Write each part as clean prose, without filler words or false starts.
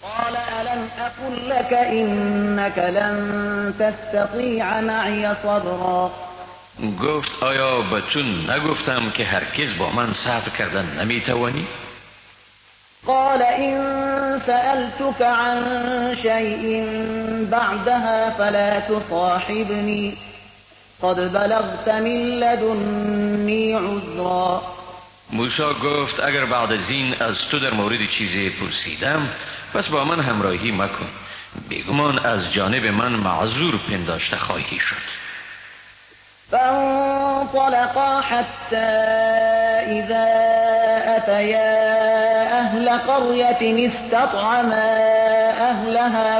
قال ألم أقل لك إنك لن تستطيع معي صبرا. گفت آیا به تو نگفتم که هرگز با من صبر کردن نمیتوانی؟ قال إن سألتك عن شيء بعدها فلا تصاحبني قد بلغت من لدني عذرا. موسی گفت اگر بعد از این از تو در مورد چیزی پرسیدم پس با من همراهی مکن، بیگمان از جانب من معذور پنداشته خواهی شد. فانطلقا حتى إذا أتيا أهل قرية استطعما أهلها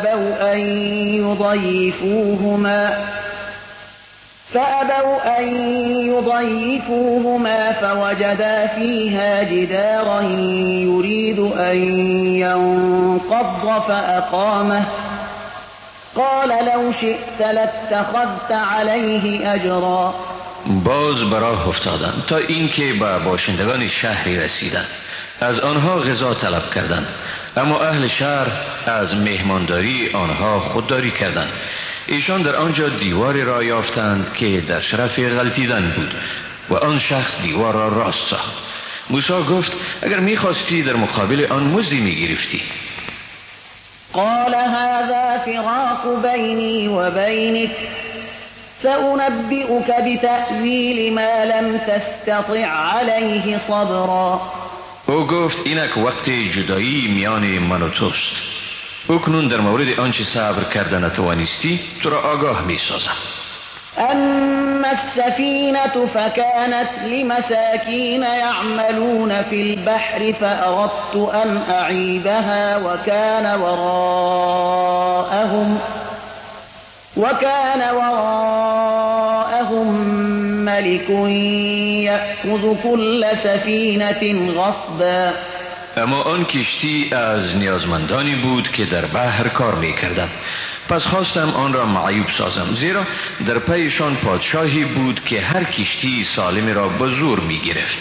فأبوا أن يضيفوهما فوجدا فيها جدارا يريد أن ينقض فأقامه قال لو شئت لاتخذت عليه اجرا. باز به راه افتادند تا اینکه به باشندگان شهری رسیدند. از آنها غذا طلب کردند، اما اهل شهر از مهمانداری آنها خودداری کردند. ایشان در آنجا دیواری را یافتند که در شرف غلطیدن بود و آن شخص دیوار را راست ساخت. موسی گفت اگر می‌خواستی در مقابل آن مزدی می‌گرفتی. قال هذا فراق بيني وبينك سأنبئك بتأويل ما لم تستطع عليه صبرا. او گفت اینک وقت جدایی میان من و توست. اکنون در مورد آنچه صبر کردن نتوانستی تو را آگاه میسازم. أما السفينة فكانت لمساكين يعملون في البحر فأردت أن أعيبها وكان وراءهم ملك يأخذ كل سفينة غصبا. اما آن کشتی از نیازمندانی بود که در بحر کار میکردند، پس خواستم آن را معیوب سازم، زیرا در پیشان پادشاهی بود که هر کشتی سالمی را به زور میگرفت.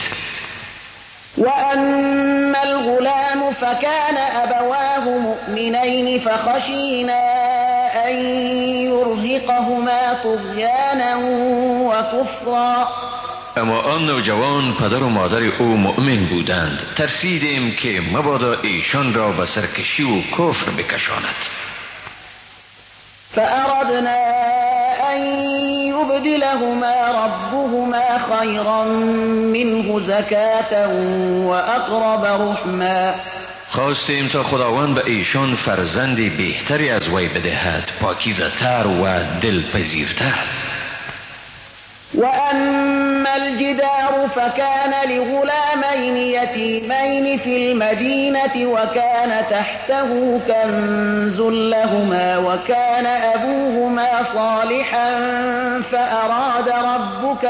وأما الغلام فكان أبواه مؤمنين فخشينا أن يرهقهما طغيانا وكفرا. اما آن نوجوان پدر و مادر او مؤمن بودند، ترسیدیم که مبادا ایشان را به سرکشی و کفر بکشاند. فأردنا أن يبدلهما ربهما خيرا منه زكاة وأقرب رحما. خواستیم تا خداوند به ایشان فرزندی بهتری از وی بدهد، پاکیزه تر و دلپذیرتر. وأما الجدار فكان لغلامين يتيمين في المدينة وكان تحته كنز لهما وكان أبوهما صالحا فأراد ربك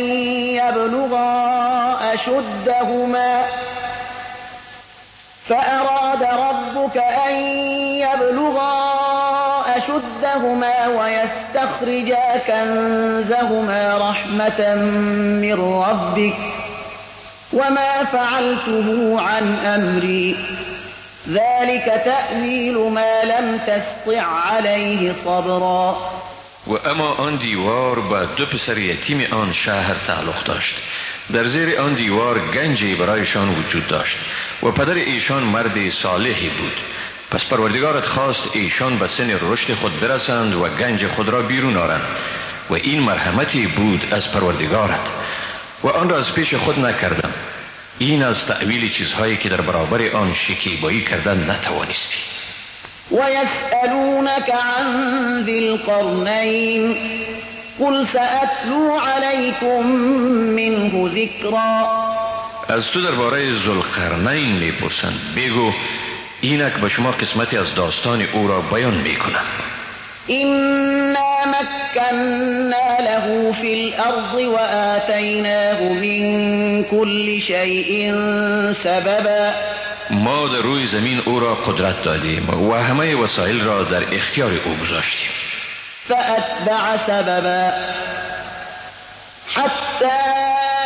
أن يبلغا أشدهما ويستخرجا كنزهما رحمة من ربك وما فعلته عن أمري ذلك تأويل ما لم تسطع عليه صبرا. و اما آن دیوار به دو پسر یتیم آن شهر تعلق داشت. در زیر آن دیوار گنجی برایشان وجود داشت و پدر ایشان مرد صالحی بود. پس پروردگارت خواست ایشان به سن رشد خود برسند و گنج خود را بیرون آرند و این مرحمتی بود از پروردگارت و آن را از پیش خود نکردم. این از تأویل چیزهایی که در برابر آن شکیبایی کردن نتوانستی. ويسألونك عن ذي القرنين قل سأتلو عليكم منه ذكرا. از تو درباره ذوالقرنین میپرسند، بگو اینک به شما قسمتی از داستان او را بیان میکنم. إنا مكنا له في الأرض وآتيناه من كل شيء سببا. ما در روی زمین او را قدرت دادیم و همه وسایل را در اختیار او گذاشتیم. فأتبع سببا حتى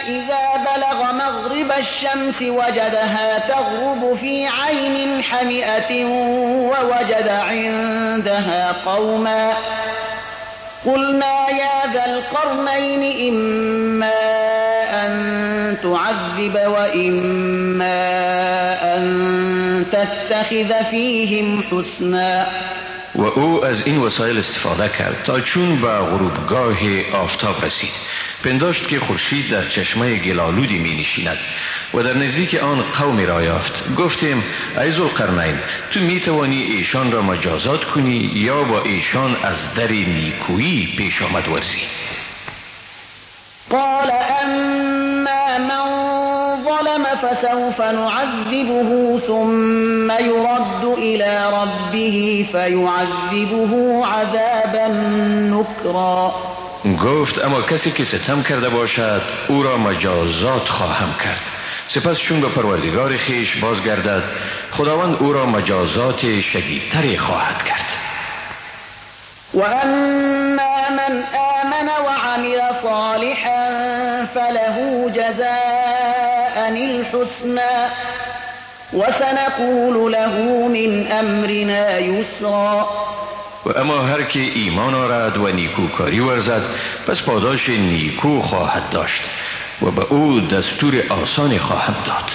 إذا بلغ مغرب الشمس وجدها تغرب في عين حمئة ووجد عندها قوما قلنا يا ذا القرنين إما أن تعذب وإما أن تتخذ فيهم حسنا. و او از این وسایل استفاده کرد تا چون به غروبگاه آفتاب رسید پنداشت که خورشید در چشمه گلالودی می نشیند و در نزدیک آن قومی را یافت. گفتیم ای ذوالقرنین تو می توانی ایشان را مجازات کنی یا با ایشان از در نیکویی پیش آمد ورزی؟ قال اما من ظلم فسوف نعذبه ثم يرد إلى ربه فيعذبه عذابا نكرا. گفت اما کسی که ستم کرده باشد او را مجازات خواهم کرد، سپس چون به پروردگار خیش بازگردد خداوند او را مجازات شدیدتری خواهد کرد. و اما من آمن وعمل صالحا فله جزاء الحسنى وسنقول له من امرنا یسرا. و اما هر که ایمان آورد و نیکوکاری ورزد پس پاداش نیکو خواهد داشت و به او دستور آسانی خواهم داد.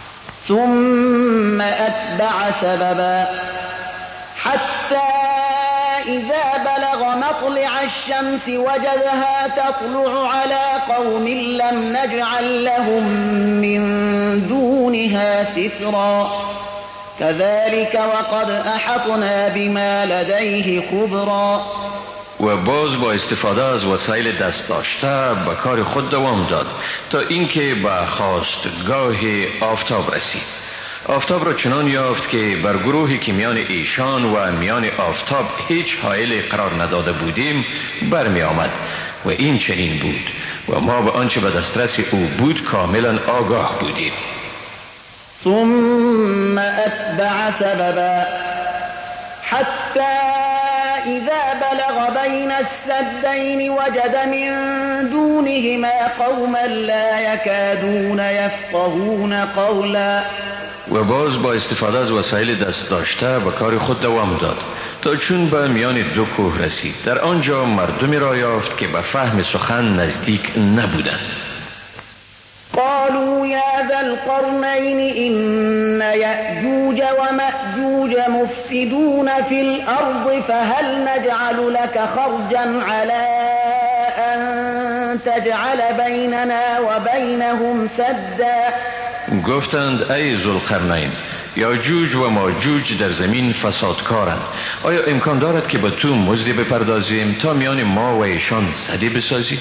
ثم اتبع سببا حتی اذا بلغ مطلع الشمس وجدها تطلع على قوم لم نجعل لهم من دونها سترا كذلك وقد احطنا بما لديه خبرا. و باز با استفاده از وسایل دست داشته به کار خود دوام داد تا اینکه به خواستگاه آفتاب رسید. آفتاب را چنان یافت که بر گروهی که میان ایشان و میان آفتاب هیچ حائل قرار نداده بودیم برمی آمد و این چنین بود و ما به آنچه به دسترس او بود کاملا آگاه بودیم. ثم اتبع سببا حتى اذا بلغ بين السدين وجد من دونهما قوما لا يكادون يفقهون قولا. و باز با استفاده از وسایل دست داشته به کار خود دوام داد تا چون به میان دو کوه رسید در آنجا مردمی را یافت که به فهم سخن نزدیک نبودند. قالوا يا ذا القرنين إن يأجوج ومأجوج مفسدون في الأرض فهل نجعل لك خرجا على أن تجعل بيننا وبينهم سدا. گفتند ای ذوالقرنین یاجوج و ماجوج در زمین فسادکارند، آیا امکان دارد که به تو مزدی بپردازیم تا میان ما و ایشان سدی بسازی؟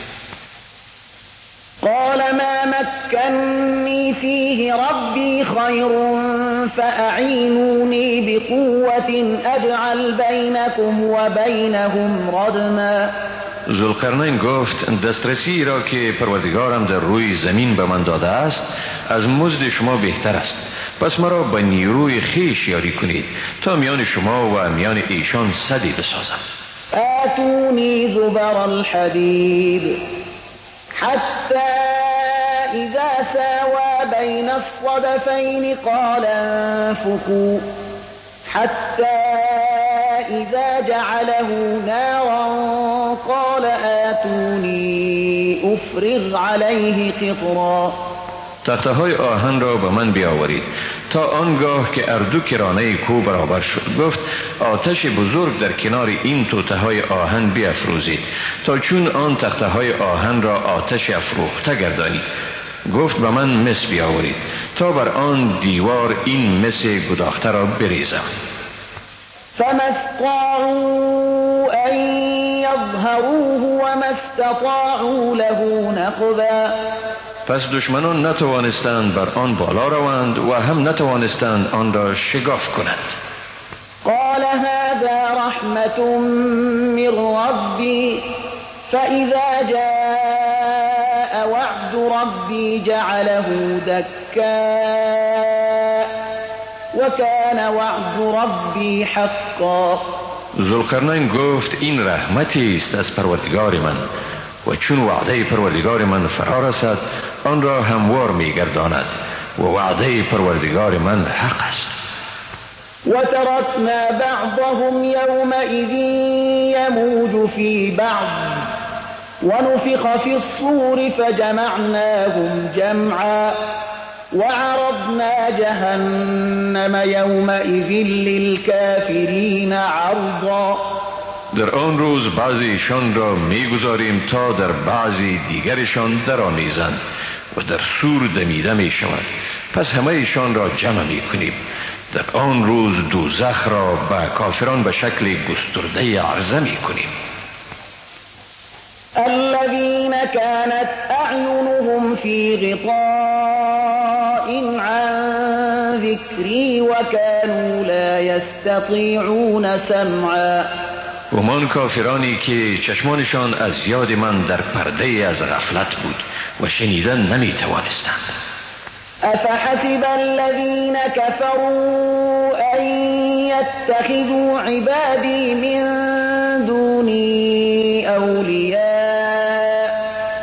قال ما مكنني فيه ربي خير فأعينوني بقوة أجعل بينكم وبينهم ردما. ذوالقرنین گفت دسترسی را که پروردگارم در روی زمین به من داده است از مزد شما بهتر است، پس مرا به نیروی خیش یاری کنید تا میان شما و میان ایشان سدی بسازم. آتوني زبر الحديد حتى إذا ساوى بين الصدفين قال انفخوا حتى إذا جعله نارا قال آتوني أفرغ عليه قطرا. تخته های آهن را به من بیاورید تا آنگاه که اردو کرانه کو برابر شد. گفت آتش بزرگ در کنار این توته های آهن بیافروزید تا چون آن تخته های آهن را آتش افروخته گردانید. گفت به من مس بیاورید تا بر آن دیوار این مس گداخته را بریزم. فما استطاعوا ان يظهروه وما استطاعوا له نقبا. پس دشمنان نتوانستند بر آن بالا روند و هم نتوانستند آن را شگاف کنند. قال هذا رحمة من ربي فإذا جاء وعد ربي جعله دكا وكان وعد ربي حقا. ذوالقرنین گفت این رحمتی است از پروردگار من و چون وعده پروردگار من فرا رسد آن را هموار می گرداند و وعده پروردگار من حق است. وتركنا بعضهم يومئذ يموج في بعض ونفخ في الصور فجمعناهم جمعا وعرضنا جهنم يومئذ للكافرين عرضا. در آن روز بعضیشان را میگذاریم تا در بعضی دیگرشان درآمیزند و در سور دمیده می شود، پس همه ایشان را جمع می کنیم. در آن روز دوزخ را به کافران به شکل گسترده عرضه می کنیم. الذين كانت أعينهم في غطاء عن ذكري وكانوا لا يستطيعون سمعا. همان کافرانی که چشمانشان از یاد من در پرده از غفلت بود و شنیدن نمی توانستند. أفحسب الذين كفروا أن يتخذوا عبادي من دوني أولياء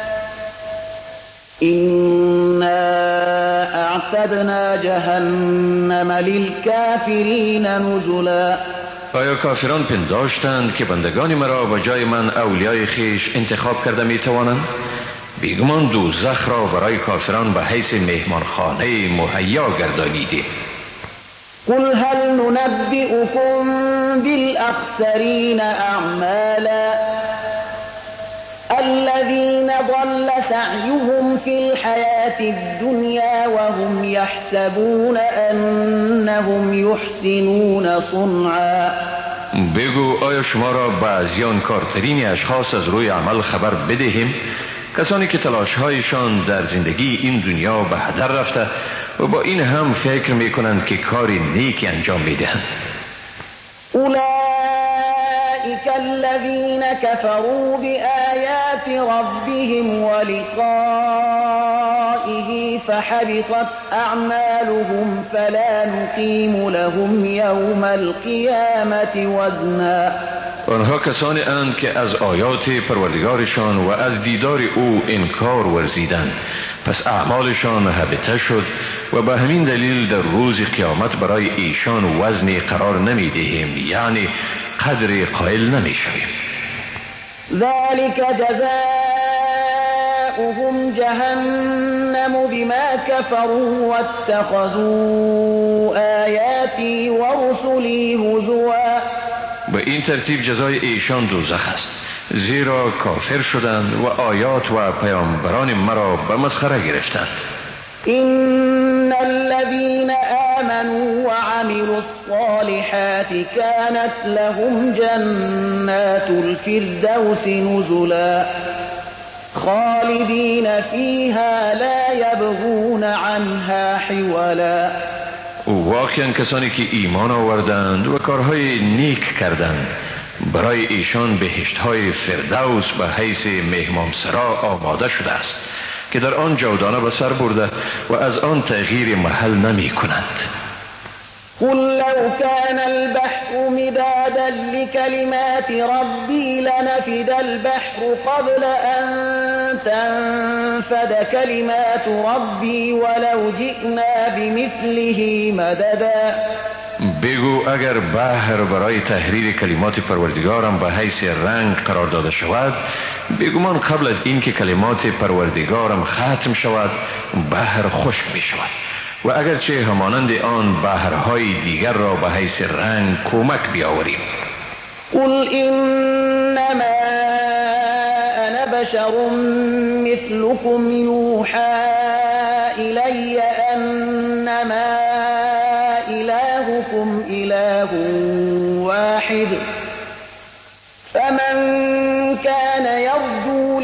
إنا أعتدنا جهنم للكافرين نزلا. آیا کافران پنداشتند که بندگان مرا به جای من اولیای خیش انتخاب کرده می توانند؟ بیگمان دوزخ را برای کافران به حیث مهمانخانه مهیا گردانیده. قل هل ننبئكم بالأخسرين أعمالا الذين ضل سعيهم في الحياة الدنيا وهم يحسبون أنهم يحسنون صنعا. بگو آیا شما را به زیانکارترین اشخاص از روی عمل خبر بدهیم؟ کسانی که تلاش‌هایشان در زندگی این دنیا به هدر رفته و با این هم فکر می‌کنند که کاری نیکی انجام می‌دهند. أولئك الذين كفروا بآيات ربهم ولقائه فحبطت أعمالهم فلا نقيم لهم يوم القيامة وزنا. آنها کسانی اند که از آیات پروردگارشان و از دیدار او انکار ورزیدند، پس اعمالشان هبطه شد و به همین دلیل در روز قیامت برای ایشان وزنی قرار نمی دهیم، یعنی قدر قائل نمی شویم. ذلك جزاؤهم جهنم بما كفروا واتخذوا آياتي ورسلي هزوا. به این ترتیب جزای ایشان دوزخ است، زیرا کافر شدند و آیات و پیامبران مرا به مسخره گرفتند. إن الذين آمنوا وعملوا الصالحات كانت لهم جنات الفردوس نزلا خالدين فيها لا يبغون عنها حولا. واقعا کسانی که ایمان آوردند و کارهای نیک کردند برای ایشان بهشت‌های فردوس به حیث مهمانسرا آماده شده است که در آن جاودانه به سر برده و از آن تغییر محل نمی کنند. قل لو كان البحر مدادا لكلمات ربي لنفد البحر قبل أن تنفد كلمات ربي ولو جئنا بمثله مددا. بگو اگر بحر برای تحریر کلمات پروردگارم به حیث رنگ قرار داده شود، بگمان قبل از این که کلمات پروردگارم ختم شود بحر خشک می شود و اگرچه همانند آن بحرهای دیگر را به حیث رنگ کمک بیاوریم. قل انما انا بشر مثلكم يوحى الي انما الهكم اله واحد فمن كان يرجو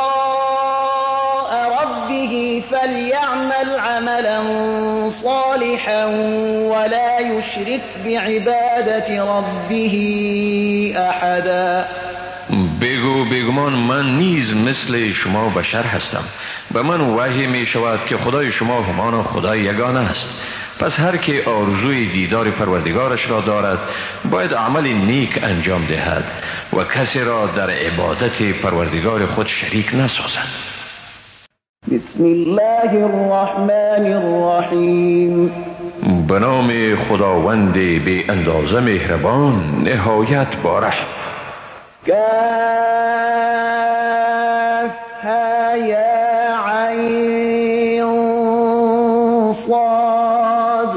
لقاء ربه فليعمل عملا صالحا ولا يشرك بعبادة ربه احدا. بگو بیگمان من نیز مثل شما بشر هستم، به من وحی می شود که خدای شما همان خدای یگانه است. پس هر که آرزوی دیدار پروردگارش را دارد باید عمل نیک انجام دهد و کسی را در عبادت پروردگار خود شریک نسازد. بسم الله الرحمن الرحیم. به نام خداوند بی اندازه مهربان نهایت بارحم. کافها یا عین صاد.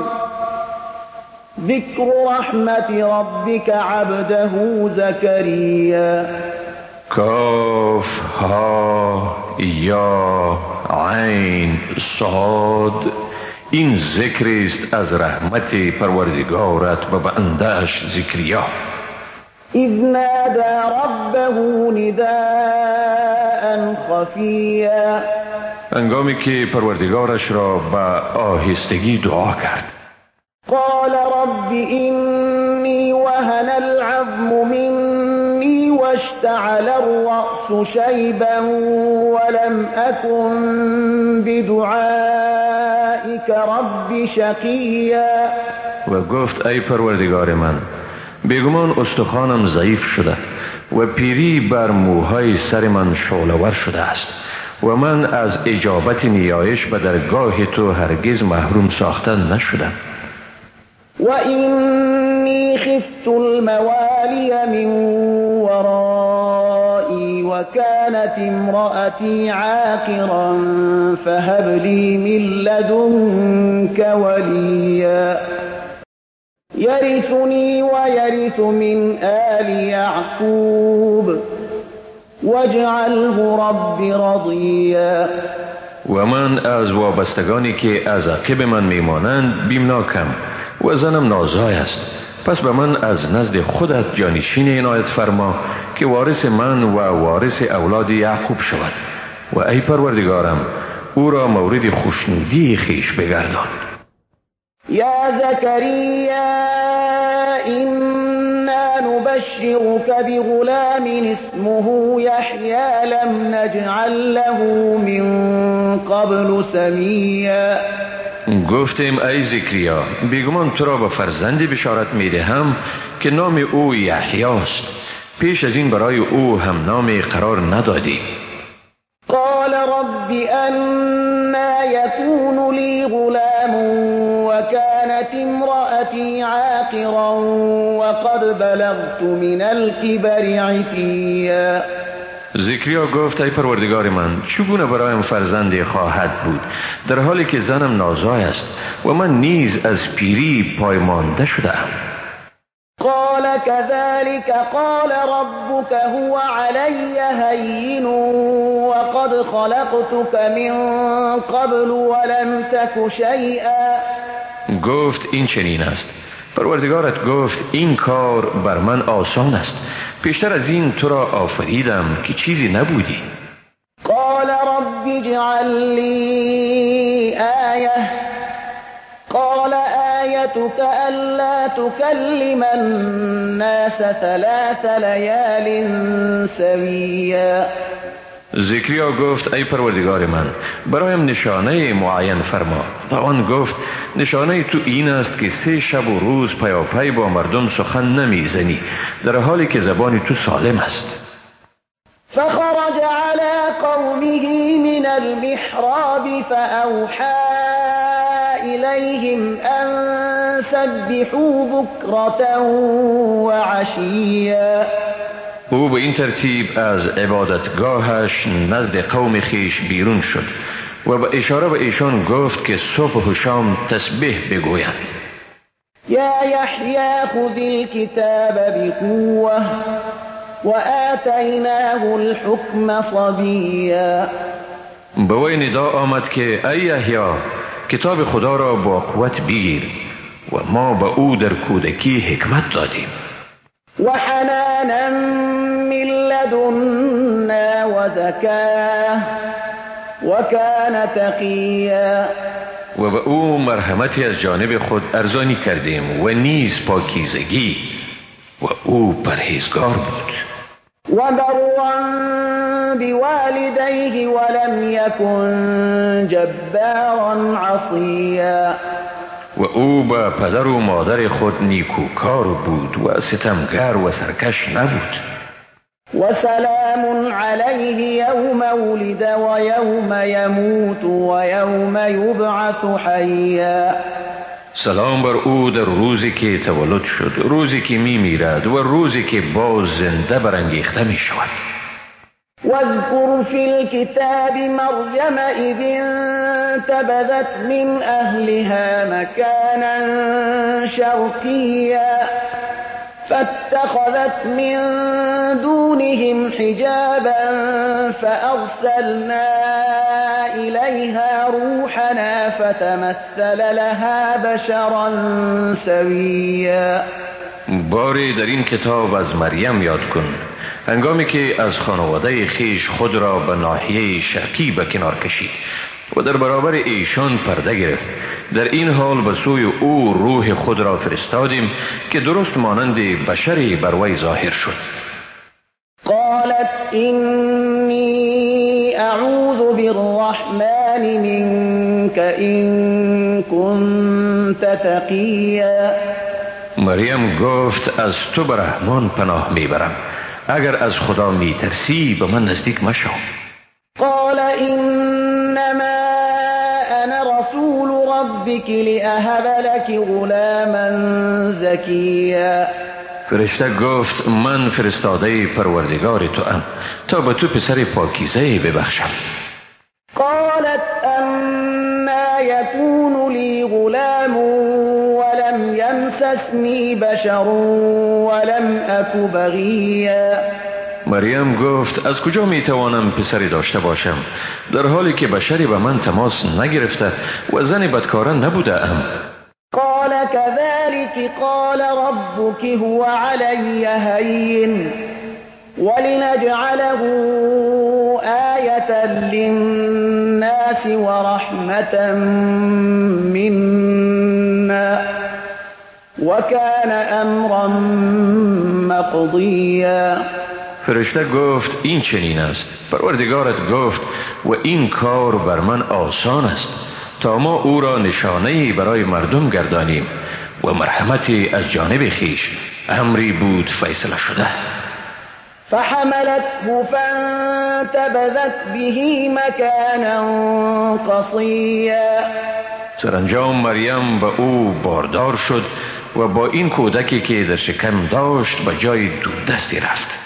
ذکر رحمت ربک عبده زکریا. کاف ها یا عین صاد. این ذکر است از رحمت پروردگارت به بنده‌اش زکریا. اذ نادى ربه نداء خفیا. هنگامی که پروردگارش را به آهستگی دعا کرد. قال رب إني وهن العظم مني واشتعل الرأس شيبا ولم أكن بدعائك رب شقيا. و گفت ای پروردگار من، بیگمان استخوانم ضعیف شده و پیری بر موهای سر من شعله‌ور شده است و من از اجابت نیایش به درگاه تو هرگز محروم ساخته نشدم. وإني خفت الموالي من ورائي وكانت امرأتي عاقرا فهب لي من لدنك وليا يرثني ويرث من آل يعقوب واجعله رب رضيا. و من از وابستگانی که از عقب من میمانند بیمناکم و زنم نازای است، پس به من از نزد خودت جانشین عنایت فرما که وارث من و وارث اولاد یعقوب شود و ای پروردگارم او را مورد خوشنودی خیش بگردان. یا زکریا إنا نبشرك بغلام اسمه يحيى لم نجعل له من قبل سميا. گفتیم ای زکریا بیگمان تو را به فرزندی بشارت میدهم که نام او یحیی است، پیش از این برای او هم نامی قرار ندادی. قال رب أنا يكون لي غلام وكانت امرأتي عاقرا وقد بلغت من الكبر عتيا. زکریا گفت ای پروردگار من چگونه برایم فرزندی خواهد بود در حالی که زنم نازای است و من نیز از پیری پایمانده شدم. قال كذلك قال ربك هو علي هين وقد خلقتك من قبل ولم تك شيئا. گفت این چنین است، پروردگارت گفت این کار بر من آسان است، پیشتر از این تو را آفریدم که چیزی نبودی. قال رب اجعل لي آية. قال آيتك ألا تكلم الناس 3 ليال سويا. زکریا گفت ای پروردگار من برایم نشانه معین فرما. آن گفت نشانه تو این است که 3 شب و روز پیاپی با مردم سخن نمیزنی در حالی که زبان تو سالم است. فخرج على قومه من المحراب فأوحى إليهم أن سبحوا بكرة وعشيا. او به این ترتیب از عبادتگاهش نزد قوم خیش بیرون شد و به اشاره به ایشان گفت که صبح و شام تسبیح بگویند. یا یحیی خذ الكتاب بقوة وآتیناه الحکم صبیا. به وی ندا آمد که ای یحیی کتاب خدا را با قوت بگیر و ما به او در کودکی حکمت دادیم. وحنانا من لدنا وزکاه وكان تقیا. و به او مرحمتی از جانب خود ارزانی کردیم و نیز پاکیزگی و او پرهیزگار بود. وبرا بوالديه ولم يكن جبارا عصيا. و او به پدر و مادر خود نیکوکار بود و ستمگر و سرکش نبود. وسلام علیه یوم ولد و یوم یموت و یوم یبعث حیا. سلام بر او در روزی که تولد شد، روزی که می میرد و روزی که باز زنده برانگیخته می شود. واذكر في الكتاب مريم إذ انتبذت من أهلها مكانا شرقيا فاتخذت من دونهم حجابا فأرسلنا إليها روحنا فتمثل لها بشرا سويا. باری در این کتاب از مریم یاد کن، هنگامی که از خانواده خیش خود را به ناحیه شرقی به کنار کشید و در برابر ایشان پرده گرفت. در این حال به سوی او روح خود را فرستادیم که درست مانند بشری بر وی ظاهر شد. قالت اینی اعوذ بالرحمن منك ان كنت تقیا. مریم گفت از تو به رحمان پناه میبرم، اگر از خدا میترسی به من نزدیک مشو. قال انما انا رسول ربك لاهب لك غلاما زکیا. فرشته گفت من فرستاده پروردگار تو ام تا به تو پسر پاکیزه ببخشم. قالت انا یکون لی غلام ولم یمسسنی بشر ولم اک بغیا. مریم گفت از کجا میتوانم پسری داشته باشم در حالی که بشری به من تماس نگرفته و زن بدکاره نبوده ام. قال كذلك قال ربك هو علي هين ولنجعله آية للناس ورحمة منا وكان أمرا مقضيا. فرشته گفت این چنین است، پروردگارت گفت و این کار بر من آسان است تا ما او را نشانه‌ای برای مردم گردانیم و مرحمتی از جانب خیش، امری بود فیصله شده. فحملته فانتبذت به مكانا قصيا. سرانجام مریم به او باردار شد و با این کودکی که در شکم داشت به جای دوردستی رفت.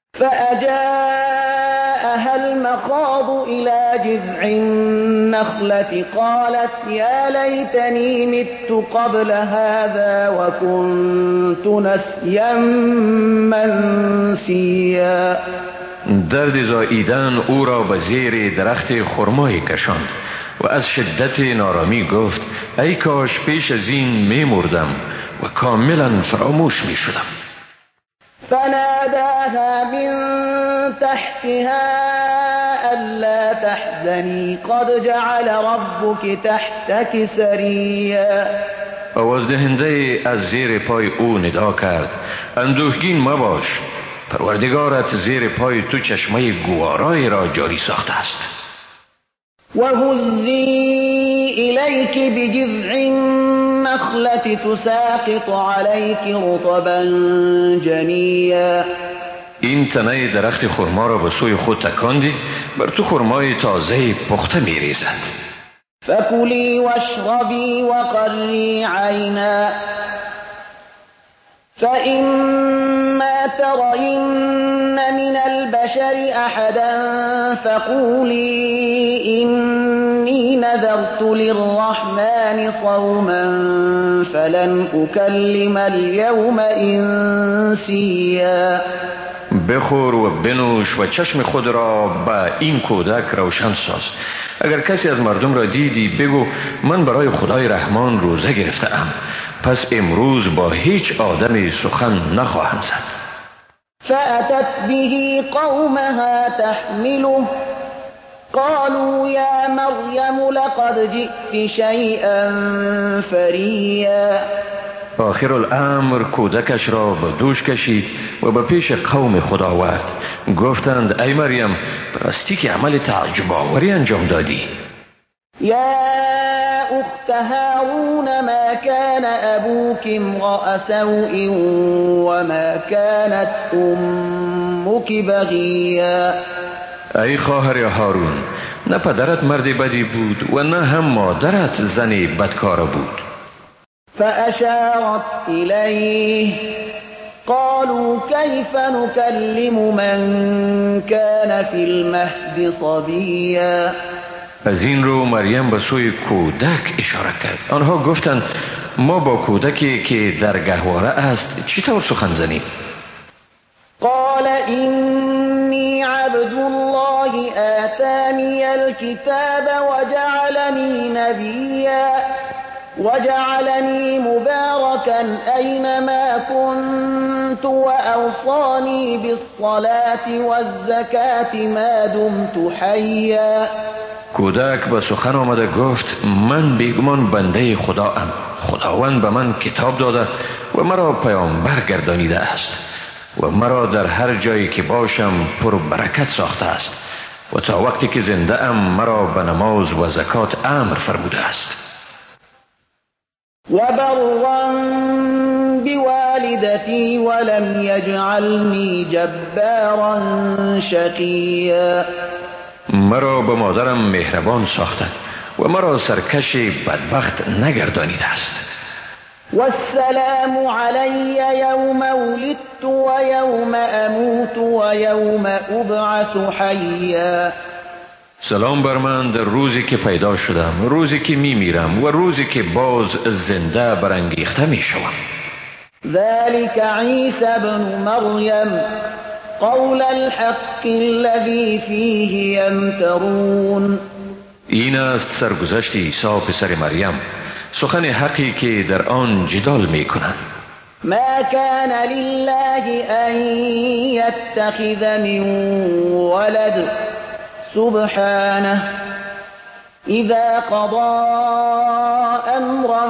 فأجاءها المخاض إلى جذع النخلة قالت يا ليتني مت قبل هذا وكنت نسيا منسيا. درد زاییدن او را به زیر درخت خرمایی کشاند و از شدت نارامی گفت ای کاش پیش از این می مردم و کاملا فراموش می شدم. فناداها من تحتها ألا تحزني قد جعل ربك تحتك سريا. آواز دهنده از زیر پای او ندا کرد اندوهگین مباش، پروردگارت زیر پای تو چشمه گوارای را جاری ساخته است. وهزي إليك بجذع النخلة تساقط عليك رطبا جنيا. این تنه درخت خرما را به سوی خود تکاندی، بر تو خرمای تازه پخته می ریزد. فكلي واشربي وقري عينا فإما ترين من البشر أحدا فقولي إني نذرت للرحمن صوما فلن أكلم اليوم إنسيا. بخور و بنوش و چشم خود را به این کودک روشن ساز. اگر کسی از مردم را دیدی بگو من برای خدای رحمان روزه گرفته ام، پس امروز با هیچ آدمی سخن نخواهم زد. فأتت به قومها تحمله قالوا يا مريم لقد جئت شيئا فريا. آخر الامر کودکش را به دوش کشید و به پیش قوم خود آورد. گفتند ای مریم راستی که عمل تعجب آوری انجام دادی. یا أخت هارون ما كان أبوك امرأ سوء وما كانت أمك بغيا. ای خواهر هارون، نه پدرت مرد بدی بود و نه هم مادرت زن بدکار بود. فأشارت إليه قالوا كيف نكلم من كان في المهد صبيا. از این رو مریم به سوی کودک اشاره کرد. آنها گفتند ما با کودکی که در گهواره است چطور سخن زنیم؟ قال إني عبد الله آتاني الكتاب وجعلني نبيا وجعلني مباركا أينما كنت وأوصاني بالصلاة والزكاة ما دمت حيا. کودک به سخن آمده گفت من بیگمان بنده خدا ام. خداوند به من کتاب داده و مرا پیامبر گردانیده است و مرا در هر جایی که باشم پر برکت ساخته است و تا وقتی که زنده ام مرا به نماز و زکات امر فرموده است. و برا بوالدتی ولم یجعلنی جبارا شقیا. مرا به مادرم مهربان ساخته و مرا سرکش بدبخت نگردانیده است. والسلام علی یوم ولدت و یوم اموت و یوم ابعث حیا. سلام بر من در روزی که پیدا شدم، روزی که میمیرم و روزی که باز زنده برانگیخته میشوم. ذلك عیسی ابن مریم قول الحق الذي فيه يمترون. این است سرگذشت عیسی پسر مریم، سخن حقی که در آن جدال میکنند. ما كان لله ان يتخذ من ولد سبحانه اذا قضى امرا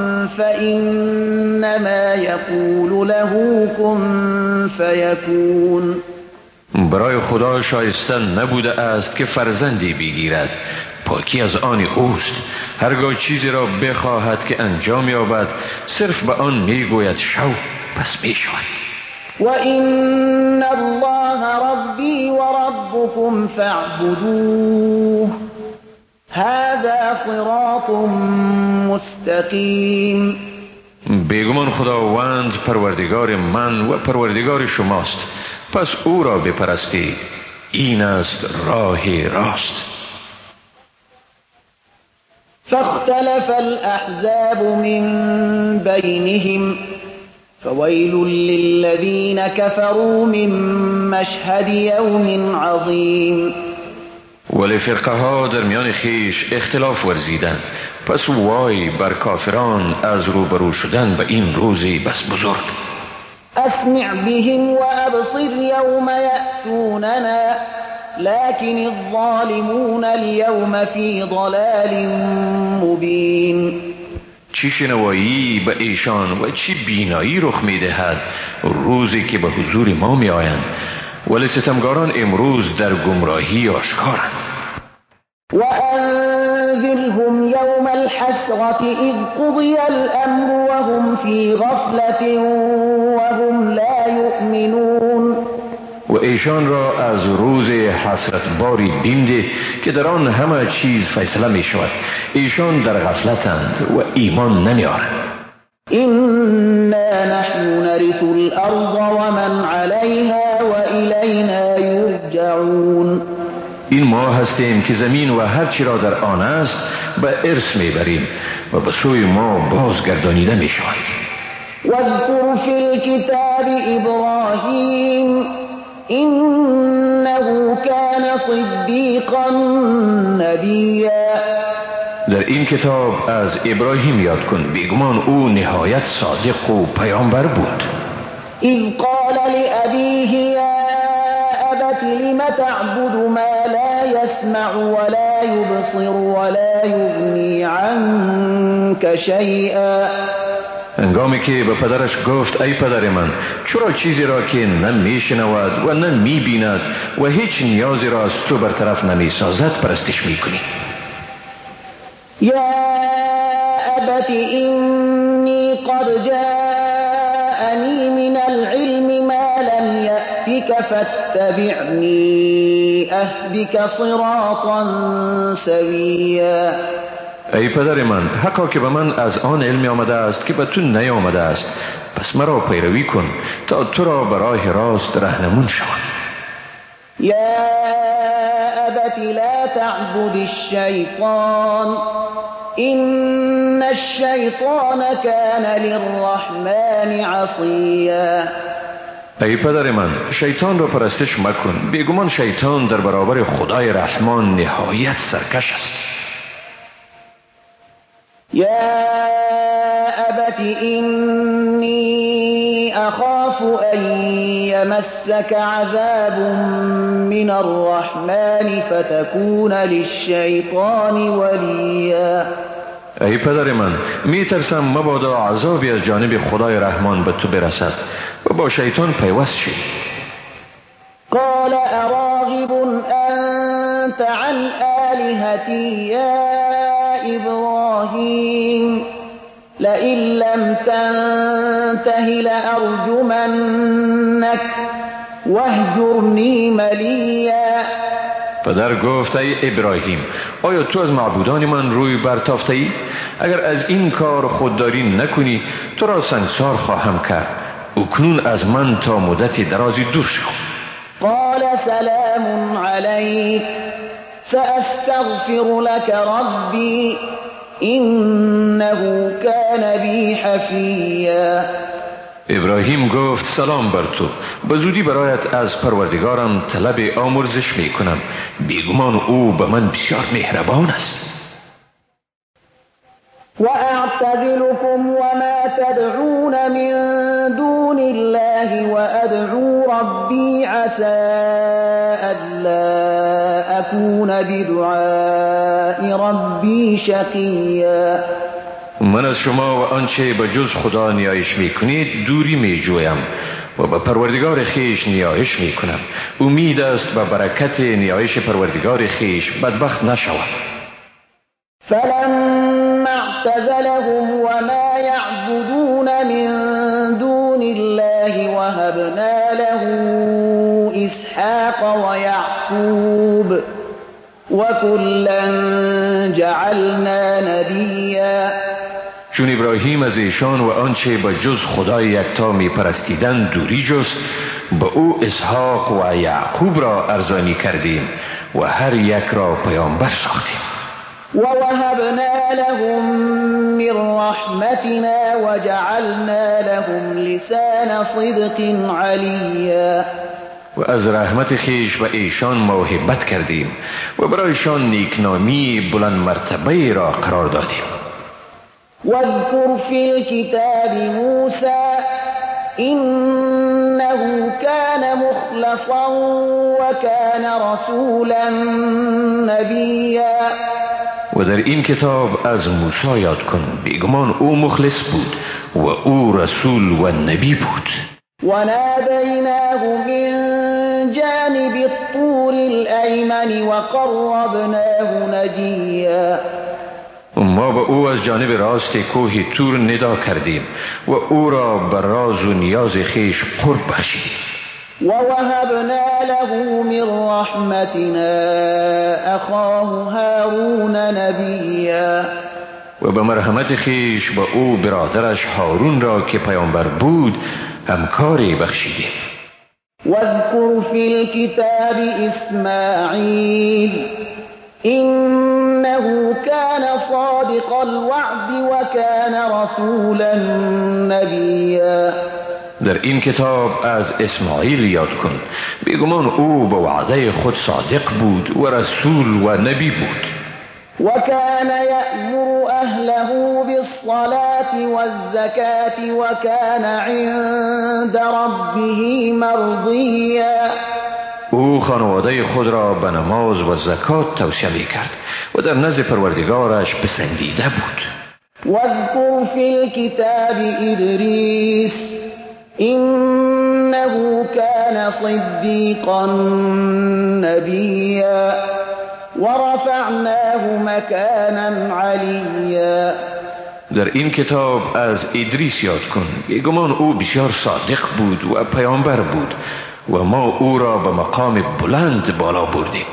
فانما يقول له كن فيكون. برای خدا شایسته نبوده است که فرزندی بگیرد، پاکی از آن اوست. هرگاه چیزی را بخواهد که انجام یابد صرف به آن میگوید شو، پس میشود. و ان الله ربی و ربکم فاعبدوه هذا صراط مستقیم. بیگمان خداوند پروردگار من و پروردگار شماست، پس او را بپرستید، این است راه راست. فاختلف الأحزاب من بينهم فويل للذين كفروا من مشهد يوم عظيم. ولی فرقه ها در میان خیش اختلاف ورزیدند، پس وای بر کافران از روبرو شدن به این روزی بس بزرگ. اسمع بهم وابصر يوم يأتوننا لكن الظالمون اليوم في ضلال مبين. چی شنوایی به ایشان و چی بینایی رخ میدهد روزی که به حضور ما می آیند، ولی ستمگاران امروز در گمراهی آشکارند. و انذرهم یوم الحسرة اذ قضی الامر وهم فی غفلة وهم لا یؤمنون. و ایشان را از روز حسرت باری بینده که در آن همه چیز فیصله می شود، ایشان در غفلتند و ایمان نمی آرند. إنا نحن نرث الأرض ومن عليها وإلينا يرجعون. این ما هستیم که زمین و هر چی را در آن است به ارث میبریم و به سوی ما بازگردانیده می شود. واذكر في الكتاب إبراهيم إنه كان صديقا نبيا. در این کتاب از ابراهیم یاد کن، بیگمان او نهایت صادق و پیامبر بود. اذ قال لأبيه یا ابت لم تعبد ما لا يسمع ولا يبصر ولا يغني عنك شيئا. هنگامی که به پدرش گفت ای پدر من، چرا چیزی را که نه میشنود و نه میبیند و هیچ نیازی را از تو برطرف نمیسازد پرستش میکنی؟ يا أبت إني قد جاءني من العلم ما لم يأتك فاتبعني أهدك صراطا سويا. ای پدر من، حقا که به من از آن علمی آمده است که به تو نیامده است، پس مرا پیروی کن تا تو را به راه راست رهنمون شوم. يا أبت لا تعبد الشيطان إن الشيطان كان للرحمن عصيا. ای پدر من، شیطان را پرستش مکن، بیگمان شیطان در برابر خدای رحمان نهایت سرکش است. يا أبت إني أخاف أن يمسك عذاب من الرحمن فتكون للشيطان وليا. ای پدر من، می ترسم مبادا عذابی از جانب خدای رحمان به تو برسد و با شیطان پیوست شی. قال أراغب أنت عن آلهتي يا إبراهيم لئن لم تنته لأرجمنك واهجرني مليا. پدر گفت ای ابراهیم، آیا تو از معبودان من روی برتافته ای؟ اگر از این کار خودداری نکنی تو را سنگسار خواهم کرد. اکنون از من تا مدتی درازی دور شو. قال سلام عليك سأستغفر لك ربي إنه كان بي حفيا. ابراهیم گفت سلام بر تو، به زودی برایت از پروردگارم طلب آمرزش می کنم، بیگمان او به من بسیار مهربان است. وأعتزلكم وما تدعون من دون الله وأدعو ربي عسى ألا أكون بدعاء ربي شقيا. من از شما و آنچه به جز خدا نیایش می کنید دوری می جویم و به پروردگار خیش نیایش می کنم. امید است به برکت نیایش پروردگار خیش بدبخت نشوم. فلما اعتزلهم وما يعبدون من دون الله وهبنا له إسحاق ويعقوب وكلا جعلنا نبيا. چون ابراهیم از ایشان و آنچه به جز خدای یکتا می پرستیدند دوری جست، به او اسحاق و یعقوب را ارزانی کردیم و هر یک را پیامبر ساختیم. ووهبنا لهم من رحمتنا وجعلنا لهم لسان صدق عليا. و از رحمت خیش به ایشان موهبت کردیم و برایشان نیکنامی بلند مرتبه را قرار دادیم. واذكر في الكتاب موسى إنه كان مخلصا وكان رسولا نبيا. و در این کتاب از موسی یاد کن، بیگمان او مخلص بود و او رسول و نبی بود. وناديناه من جانب الطور الأيمن وقربناه نجيا. ما به او از جانب راست کوه تور ندا کردیم و او را به راز و نیاز خیش قرب بخشیدیم. ووهبنا له من رحمتنا أخاه هارون نبيا. و به مرحمت خیش به او برادرش هارون را که پیامبر بود همکاری بخشیدیم. واذكر في الكتاب إسماعيل إنه كان صادق الوعد وكان رسولا نبيا. در این کتاب از اسماعیل یاد کن، بیگمان او به وعده خود صادق بود و رسول و نبی بود. وكان يأمر أهله بالصلاة والزكاة وكان عند ربه مرضيا. او خانواده خود را به نماز و زکات توصیه می کرد و در نزد پروردگارش پسندیده بود. واذكر في الكتاب إدريس إنه كان صديقا نبيا. ورفعناه مكانا عليا. در این کتاب از ادریس یاد کن. بیگمان او بسیار صادق بود و پیامبر بود و ما او را به مقام بلند بالا بردیم.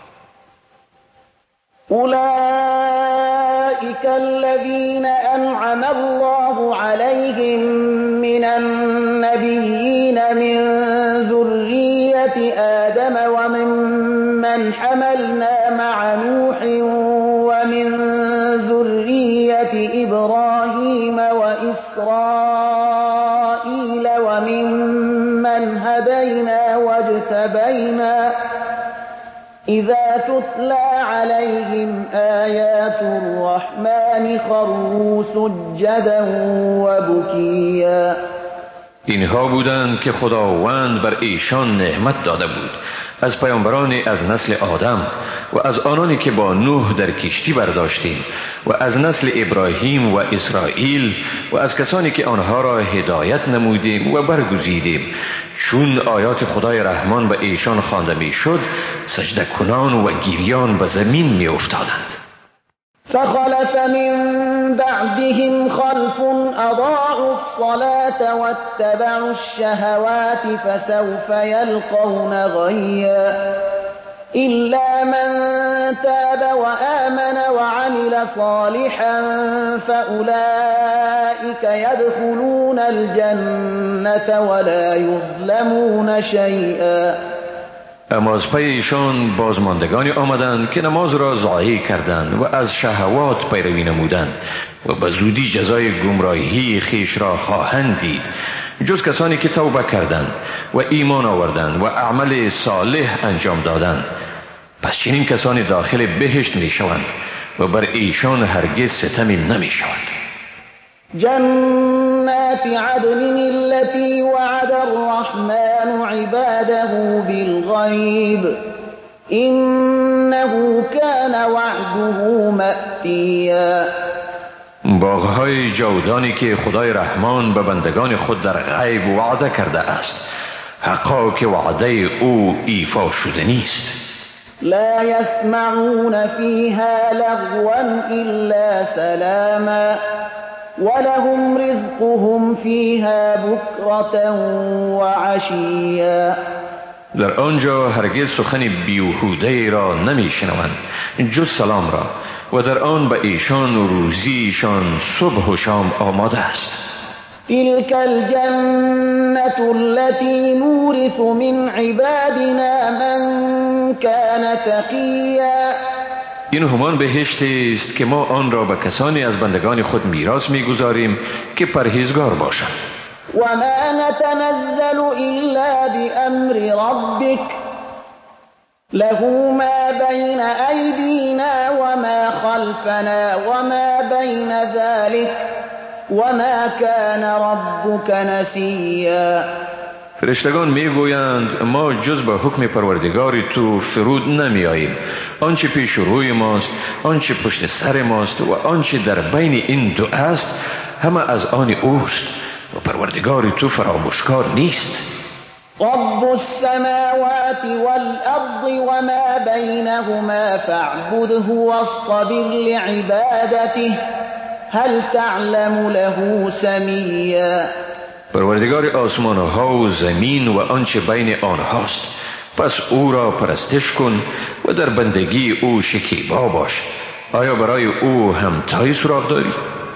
أولئك الذين أنعم الله عليهم من النبيين من ذرية آدم وممن حملنا مع نوح ومن ذرية إبراهيم وإسرائيل وممن هدينا واجتبينا إذا تتلى عليهم آيات الرحمن خروا سجدا وبكيا. اینها بودند که خداوند بر ایشان نعمت داده بود از پیامبران از نسل آدم و از آنانی که با نوح در کشتی برداشتیم و از نسل ابراهیم و اسرائیل و از کسانی که آنها را هدایت نمودیم و برگزیدیم. چون آیات خدای رحمان به ایشان خوانده می شد سجده کنان و گریان به زمین می افتادند. فخلف من بعدهم خلف أضاعوا الصلاة واتبعوا الشهوات فسوف يلقون غيا. إلا من تاب وآمن وعمل صالحا فأولئك يدخلون الجنة ولا يظلمون شيئا. اما از پی ایشان بازماندگانی آمدند که نماز را ضایع کردند و از شهوات پیروی نمودند و به زودی جزای گمراهی خیش را خواهند دید، جز کسانی که توبه کردند و ایمان آوردند و عمل صالح انجام دادند. پس چنین کسانی داخل بهشت می شوند و بر ایشان هرگز ستمی نمی شود. جنات عدن التي وعد الرحمن عباده بالغيب إنه كان وعده مأتیا. باغهای جاودانی که خدای رحمان به بندگان خود در غیب وعده کرده است، حقا که وعده او ایفا شده نیست. لا يسمعون فيها لغوا إلا سلاما ولهم رزقهم فيها بكرة وعشيا. در آنجا هرگز سخن بیهوده را نمی شنوند جز سلام را و در آن به ایشان روزیشان صبح و شام آماده است. تلك الجنة التي نورث من عبادنا من كان تقيا. این همان بهشت است که ما آن را به کسانی از بندگان خود میراث میگذاریم که پرهیزگار باشند. وما نتنزل إلا بأمر ربك له ما بين أيدينا وما خلفنا وما بين ذلك وما كان ربك نسيا. فرشتگان میگویند ما جز به حکم پروردگار تو فرود نمی آییم. آنچه پیش روی ماست، آنچه پشت سر ماست و آنچه در بین این دو است همه از آن اوست و پروردگار تو فراموشکار نیست. رب السماوات والأرض وما بينهما فاعبده واصطبر لعبادته هل تعلم له سميا. پروردگار آسمان ها و زمین و آنچه بین آنهاست، پس او را پرستش کن و در بندگی او شکیبا باش. آیا برای او همتای سراغ داری؟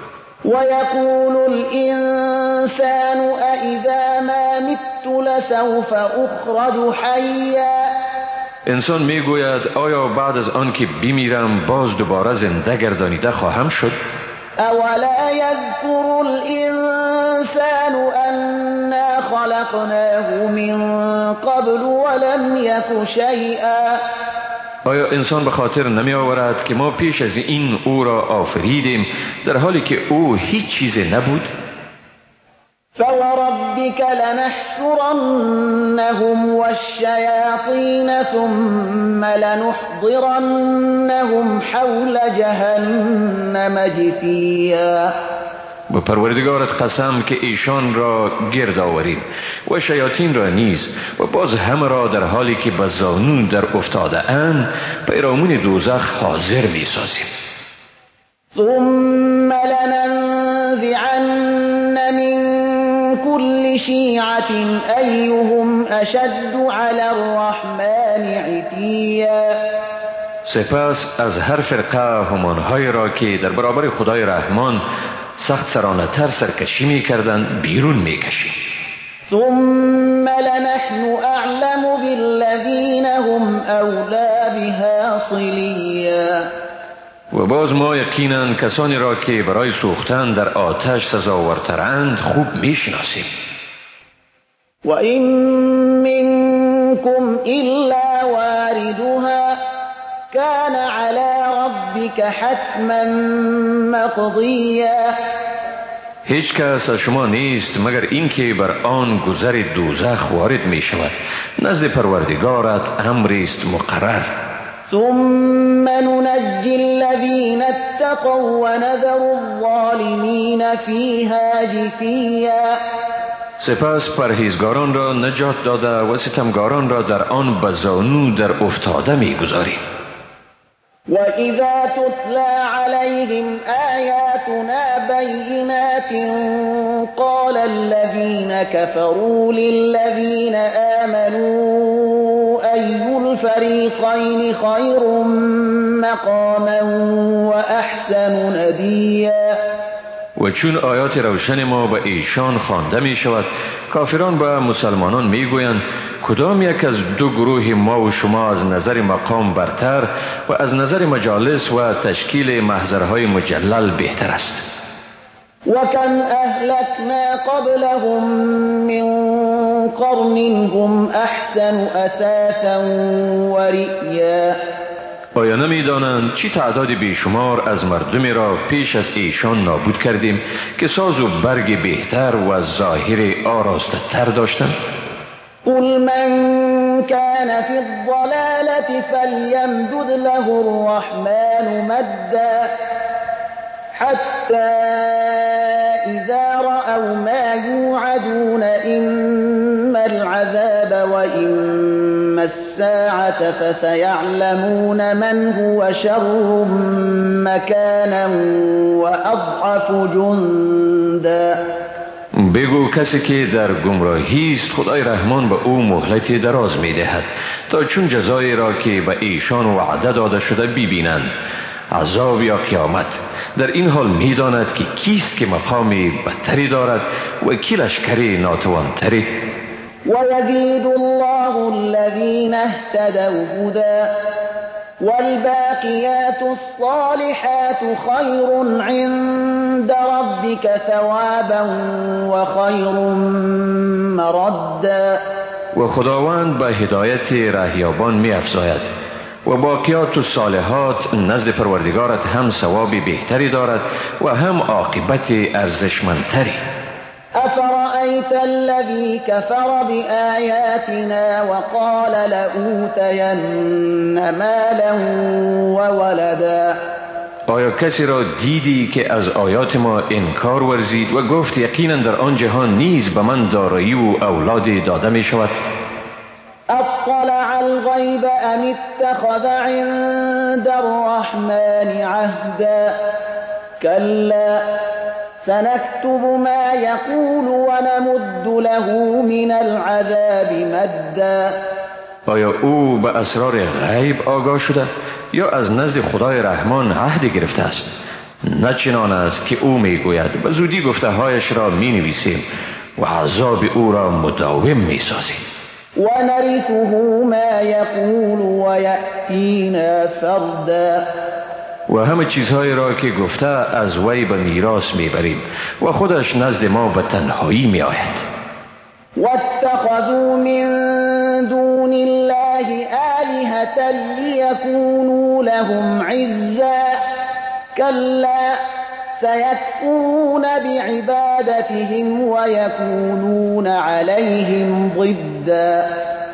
ويقول الإنسان أإذا ما مت لسوف أخرج حيا. انسان میگوید آیا بعد از آن که بمیرم باز دوباره زنده گردانیده خواهم شد؟ أولا يذكر الإنسان أنا خلقناه من قبل ولم يك شيئا. آیا انسان به خاطر نمی آورد که ما پیش از این او را آفریدیم در حالی که او هیچ چیز نبود؟ فوربك لنحشرنهم والشياطين ثم لنحضرنهم حول جهنم جثيا. به پروردگارت قسم که ایشان را گرد آوریم و شیاطین را نیز و باز همه را در حالی که به زانو در افتاده اند پیرامون دوزخ حاضر می سازیم. ثم لننزعن من كل شيعة أيهم أشد على الرحمن عتيا. سپس از هر فرقه همانهایی را که در برابر خدای رحمان سخت سرانه تر سرکشی می کردند بیرون می کشیم. ثم لنحن أعلم بالذين هم أولى بها صليا. و باز ما یقینا کسانی را که برای سوختن در آتش سزاورترند خوب می شناسیم. و این منکم الا واردها كان على ربك حتما مقضیا. هیچ کس از شما نیست مگر اینکه بر آن گذر دوزخ وارد می شود. نزد پروردگارت امری است مقرر. ثم ننجي الذين اتقوا ونذر الظالمين فيها جثيا. سپس پرهیزگاران را نجات داده و ستمگاران را در آن به زانو در افتاده می‌گذاریم. وَإِذَا تُتْلَى عَلَيْهِمْ آيَاتُنَا بَيِّنَاتٍ قَالَ الَّذِينَ كَفَرُوا لِلَّذِينَ آمَنُوا أَيُّ الْفَرِيقَيْنِ خَيْرٌ مَقَامًا وَأَحْسَنُ نَدِيًّا. و چون آیات روشن ما به ایشان خوانده می شود کافران به مسلمانان می گویند کدام یک از دو گروه ما و شما از نظر مقام برتر و از نظر مجالس و تشکیل محضرهای مجلل بهتر است. وَكَمْ أَهْلَكْنَا قَبْلَهُمْ مِنْ قَرْنٍ هُمْ أَحْسَنُ أَثَاثًا وَرِئْيًا. آیا نمی دانند چی تعداد بیشمار از مردمی را پیش از ایشان نابود کردیم که ساز و برگ بهتر و ظاهر آراسته تر داشتند؟ قل من كان في الضلالة فليمدد له الرحمن مدا حتى إذا رأوا ما يوعدون إما العذاب وإما الساعة فسيعلمون من هو شر مكانا وأضعف جندا. بگو کسی که در گمراهی است خدای رحمان به او مهلتی دراز می دهد تا چون جزایی را که به ایشان وعده داده شده ببینند عذاب یا قیامت. در این حال می داند که کیست که مقامی بدتری دارد و کی لشکری ناتوانتری. ويزيد الله الذين اهتدوا هدى والباقيات الصالحات خير عند ربك ثوابا وخير مردا. و خداوند به هدایت رهیابان می افزاید و باقیات و صالحات نزد پروردگارت هم ثواب بهتری دارد و هم عاقبت ارزشمندتری. أفرأيت الذي كفر بآياتنا وقال لأوتين مالا وولدا. آیا کسی را دیدی که از آیات ما انکار ورزید و گفت یقینا در آن جهان نیز به من دارایی و اولاد داده می شود؟ اطلع الغیب ام اتخذ عند الرحمن عهدا كلا سنكتب ما يقول ونمد له من العذاب مدا. آیا او به اسرار غیب آگاه شده یا از نزد خدای رحمان عهد گرفته است؟ نه چنان است که او می گوید به زودی گفته هایش را می نویسیم و عذاب او را مداوم می سازیم. و نرثه ما یقول و یأتینا فردا. و همه چیزهایی را که گفته از وی به میراث میبریم و خودش نزد ما به تنهایی می آید. واتخذوا من دون الله آلهة ليكونوا لهم عزا كلا سيكفرون بعبادتهم ويكونون عليهم ضدا.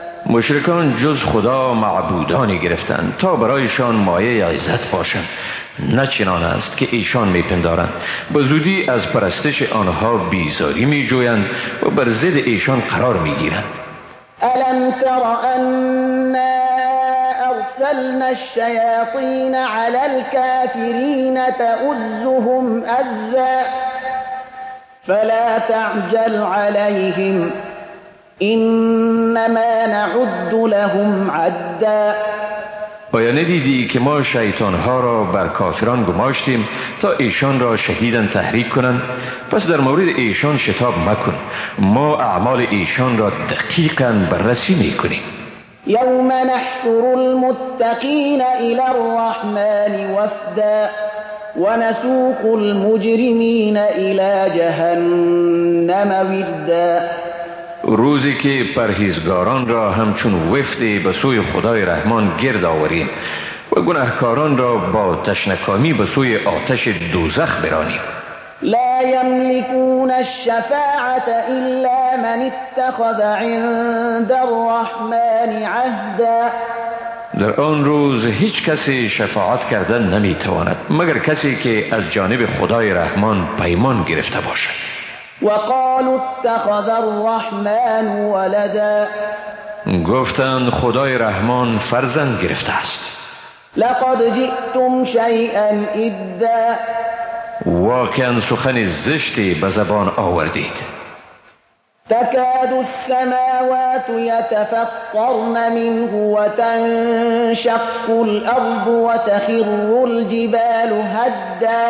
مشرکان جز خدا معبودانی گرفتند تا برایشان مایه عزت باشند نه چنان است که ایشان میپندارند. به زودی از پرستش آنها بیزاری میجویند و بر ضد ایشان قرار میگیرند. ألم تر أنا أرسلنا الشياطين على الكافرين تؤزهم أزا فلا تعجل عليهم إنما نعد لهم عدا. آیا ندیدی که ما شیطانها را بر کافران گماشتیم تا ایشان را شدیداً تحریک کنند؟ پس در مورد ایشان شتاب مکن، ما اعمال ایشان را دقیقاً بررسی میکنیم. يوم نحشر المتقين إلى الرحمن وفدا ونسوق المجرمين إلى جهنم وردا. روزی که پرهیزگاران را همچون وفد به سوی خدای رحمان گرد آوریم و گناهکاران را با تشنکامی به سوی آتش دوزخ برانیم. لا يملكون الشفاعة إلا من اتخذ عند الرحمن عهدا. در آن روز هیچ کسی شفاعت کردن نمیتواند مگر کسی که از جانب خدای رحمان پیمان گرفته باشد. وقالوا اتخذ الرحمن ولدا. گفتند خدای رحمان فرزند گرفته است. لقد جئتم شيئا إدا. واقعا سخن زشتی به زبان آوردید. تكاد السماوات يتفطرن منه وتنشق الأرض وتخر الجبال هدا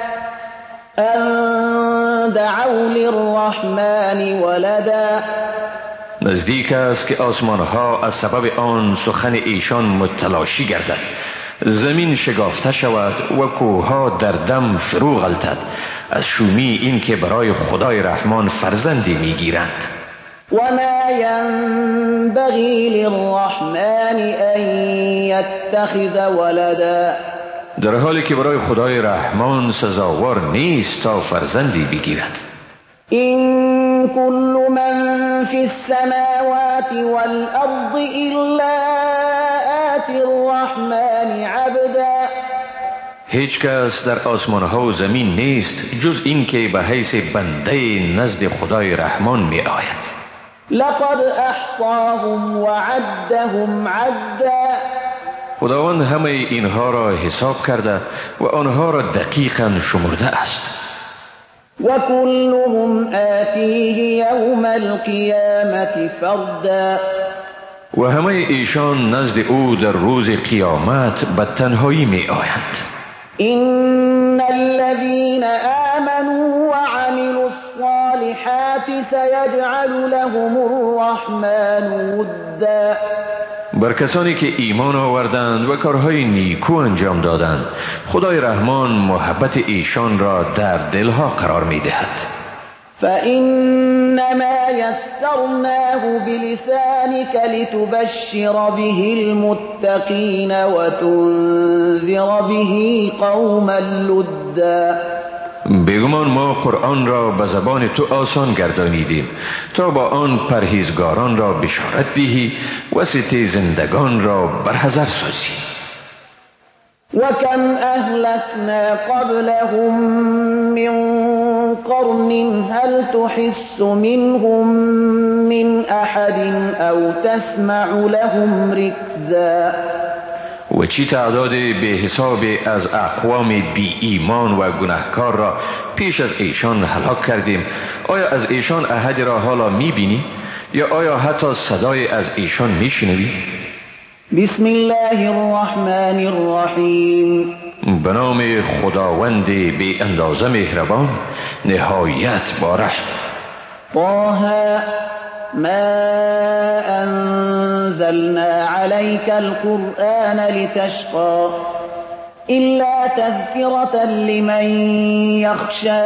أن دعوا للرحمن ولدا. نزدیک است که آسمانها از سبب آن سخن ایشان متلاشی گردد، زمین شگافته شود و کوهها در دم فرو غلطد از شومی این که برای خدای رحمان فرزندی میگیرند. وما ينبغي للرحمن أن يتخذ ولدا. در حالی که برای خدای رحمان سزاوار نیست تا فرزندی بگیرد. إن كل من في السماوات والأرض إلا آتي الرحمن عبدا. هیچ کس در آسمانها و زمین نیست جز این که به حیث بنده نزد خدای رحمان می آید. لقد احصاهم وعدهم عدا. خداوند همه اینها را حساب کرده و آنها را دقیقاً شمرده است. وكلهم آتيه يوم القيامة فردا. و همه ایشان نزد او در روز قیامت به تنهایی می آیند. إن الذين آمنوا وعملوا الصالحات سيجعل لهم الرحمن ودا. بر کسانی که ایمان آوردند و کارهای نیکو انجام دادند خدای رحمان محبت ایشان را در دلها قرار می دهد. فإنما يسرناه بلسانك لتبشر به المتقين وتنذر به قوما لدا. بیگمان ما قرآن را به زبان تو آسان گردانیدیم تا با آن پرهیزگاران را بشارت دهی و ستیزندگان را برحذر سازی. وكم أهلكنا قبلهم من قرن هل تحس منهم من أحد أو تسمع لهم ركزا. و چی تعداد به حساب از اقوام بی ایمان و گناهکار را پیش از ایشان هلاک کردیم. آیا از ایشان احدی را حالا می بینی یا آیا حتی صدای از ایشان می شنوی؟ بسم الله الرحمن الرحیم. به نام خداوند بی اندازه مهربان نهایت با رحم. طه ما أنزلنا عليك القرآن لتشقى إلا تذكرة لمن يخشى.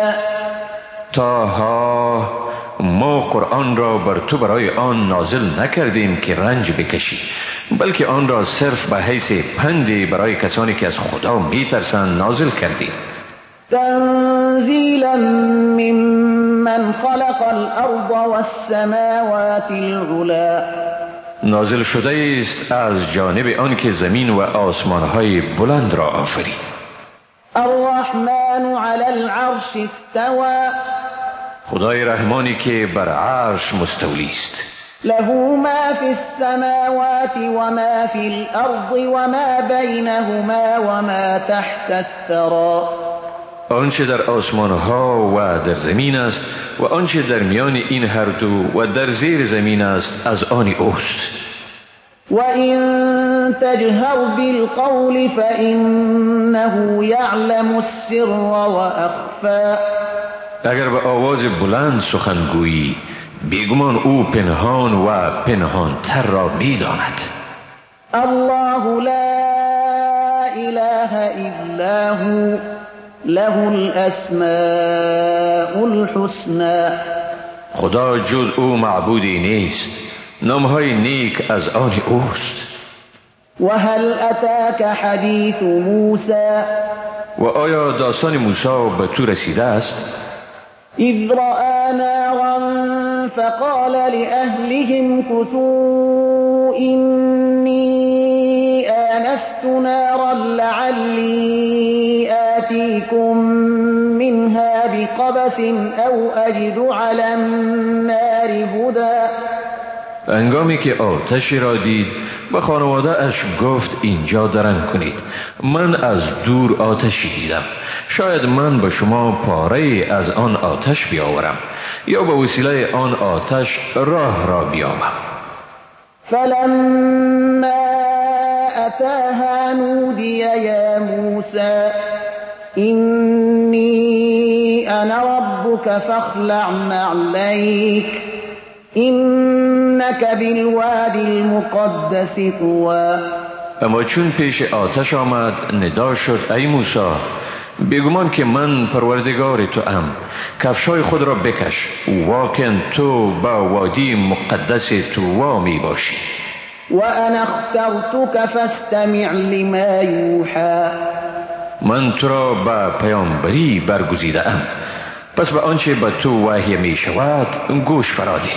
طه ما قرآن را بر تو برای آن نازل نکردیم که رنج بکشی بلکه آن را صرف به حیث پندی برای کسانی که از خدا میترسند نازل کردیم. تنزیلا ممن خلق الارض والسماوات العلا. نازل شده است از جانب آن که زمین و آسمانهای بلند را آفرید. الرحمن على العرش استوى خدای رحمانی که بر عرش مستولی است. له ما في السماوات وما في الأرض وما بينهما وما تحت الثرى آنچه در آسمان ها و در زمین است و آنچه در میان این هر دو و در زیر زمین است از آن اوست. وَإِن تَجْهَرْ بِالْقَوْلِ فَإِنَّهُ يَعْلَمُ السِّرَّ وَأَخْفَى اگر به آواز بلند سخنگویی بیگمان او پنهان و پنهان تر را می داند. الله لا إله إلا هو له الأسماء الحسنى خدا جز او معبودی نیست، نامهای نیک از آن اوست. وهل أتاك حديث موسى و آیا داستان موسی به تو رسیده است؟ إذ رأى نارا فقال لأهلهم كثوا إني آنست نارا لعلي آتيكم منها بقبس أو أجد على النار هدى هنگامی که آتشی را دید به خانواده اش گفت اینجا درنگ کنید، من از دور آتشی دیدم، شاید من به شما پاره از آن آتش بیاورم یا به وسیله آن آتش راه را بیابم. فلما أتاها نودي يا موسى إني أنا ربك فاخلع نعليك إنك بالوادي المقدس طوى. اما چون پیش آتش آمد ندا شد ای موسی بیگمان که من پروردگار تو ام، کفشای خود را بکش، واقعا تو با وادی مقدس طوا می باشی. وأنا اخترتك فاستمع لما يوحى من تو را به پیامبری برگزیده ام، پس به آنچه به تو وحی می شود گوش فرادی.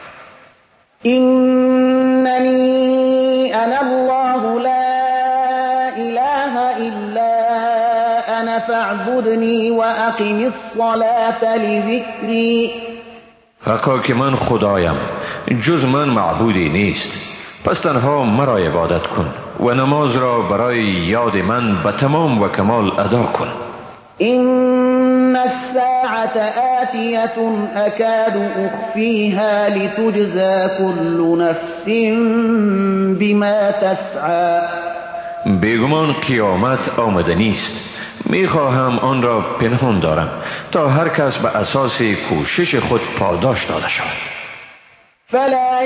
إنني أنا الله لا إله إلا أنا فاعبدني وأقم الصلاة لذكري. حقا که من خدایم، جز من معبودی نیست، پس تنها مرا عبادت کن و نماز را برای یاد من به تمام و کمال ادا کن. إن الساعة آتية أكاد أخفيها لتجزى كل نفس بما تسعى. بیگمان قیامت آمده نیست، میخواهم آن را پنهان دارم تا هر کس به اساس کوشش خود پاداش داده شود. فلا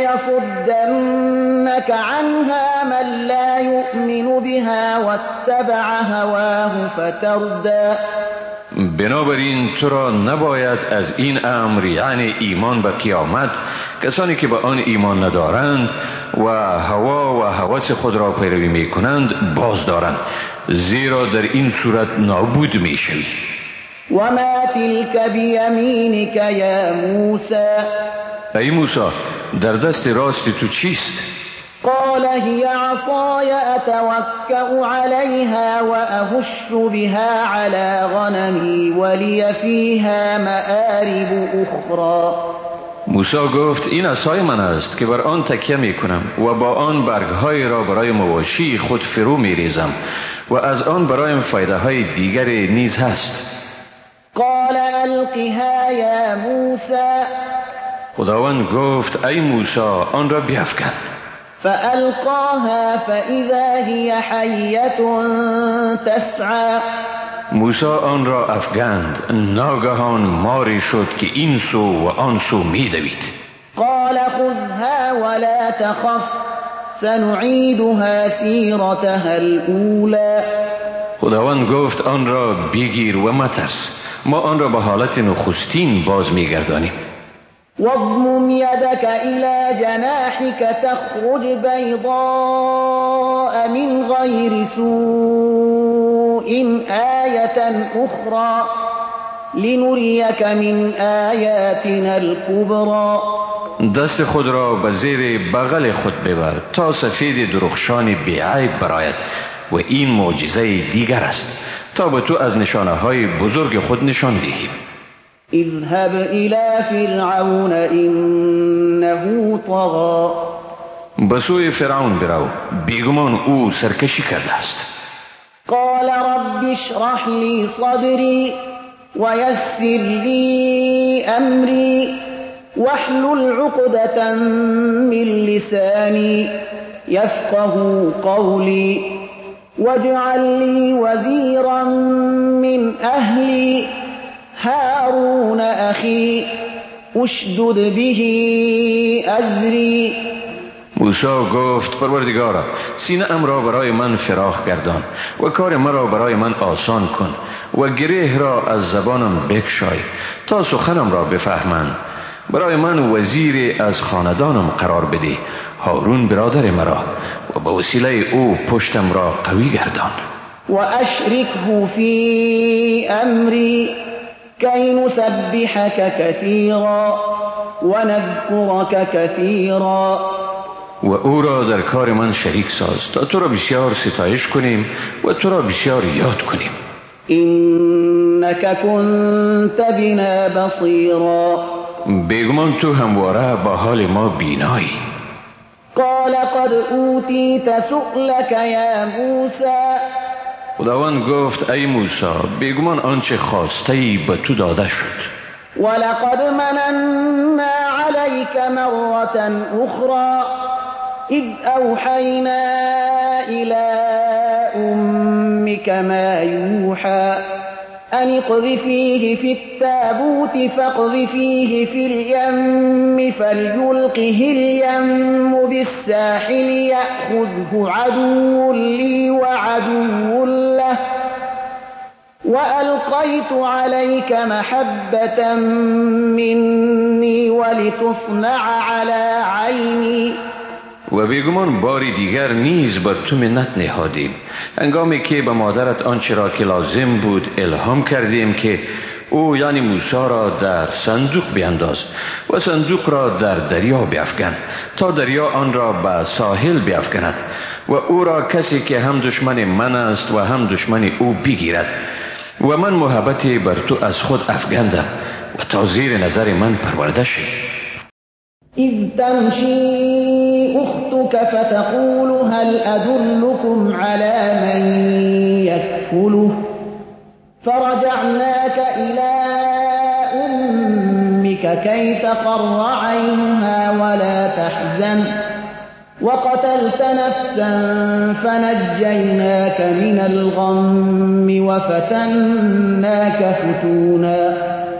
يصدنك عنها من لا يؤمن بها واتبع هواه فتردى. بنابراین تو را نباید از این امر، یعنی ایمان به قیامت، کسانی که به آن ایمان ندارند و هوا و هوس خود را پیروی می کنند باز دارند، زیرا در این صورت نابود می شوی. وما تلك بيمينك يا موسى ای موسی در دست راست تو چیست؟ قال هي عصاي أتوكأ عليها وأهش بها على غنمي ولي فيها مآرب أخرى. موسی گفت این عصای من است که بر آن تکیه می کنم و با آن برگهای را برای مواشی خود فرو می ریزم و از آن برایم فایده های دیگر نیز هست. قال ألقها يا موسى خداوند گفت ای موسی آن را بیفکن. فألقاها فإذا هي حية تسعى. موسی آن را افگند، ناگهان ماری شد که این سو و آن سو می دوید. قال خذها ولا تخف سنعيدها سيرتها الأولى. خداوند گفت آن را بگیر و مترس، ما آن را به حالت نخستین باز می گردانیم. واضمم يدك إلى جناحك تخرج بيضاء من غير سوء آية أخرى لنريك من آياتنا الكبرى. دست خود را به زیر بغل خود ببر تا سفید درخشان بیعیب برآید و این معجزه دیگر است تا به تو از نشانه های بزرگ خود نشان دهیم. اذهب إلى فرعون إنه طغى. به سوی فرعون برو، بیگمان او سرکشی کرده است. قال رب اشرح لي صدري ويسر لي أمري واحلل عقدة من لساني يفقه قولي واجعل لي وزيرا من أهلي هارون أخي اشدد به أزري. موسی گفت پروردگارا سینه ام را برای من فراخ گردان و کار مرا برای من آسان کن و گره را از زبانم بکشای تا سخنم را بفهمند. برای من وزیر از خاندانم قرار بده، هارون برادر مرا، و به وسیله او پشتم را قوی گردان. و اشرکه فی امری کی نسبحك کثیرا و نذکرك کثیرا. و او را در کار من شریک ساز تا تو را بسیار ستایش کنیم و تو را بسیار یاد کنیم. انک کنت بنا بصیرا. بیگمان تو همواره با حال ما بینایی. قال قد اوتیت سؤلك یا موسی. خداوند گفت ای موسی بیگمان آنچه خواسته ای به تو داده شد. ولقد مننا عليك مرة أخرى إذ أوحينا إلى أمك ما يوحى أن اقذفيه في التابوت فاقذفيه في اليم فليلقه اليم بالساحل يأخذه عدو لي وعدو له وألقيت عليك محبة مني ولتصنع على عيني. و بیگمان باری دیگر نیز بر تو منت نهادیم هنگامی که به مادرت آنچه را که لازم بود الهام کردیم که او یعنی موسی را در صندوق بینداز و صندوق را در دریا بیفکن تا دریا آن را به ساحل بیفکند و او را کسی که هم دشمن من است و هم دشمن او بگیرد و من محبتی بر تو از خود افگندم و تا زیر نظر من پرورده شد. اذ تمشي اختك فتقول هل ادلكم على من يكفله فرجعناك الى امك كي تقر عينها ولا تحزن وقتلت نفسا فنجيناك من الغم وفتناك فتونا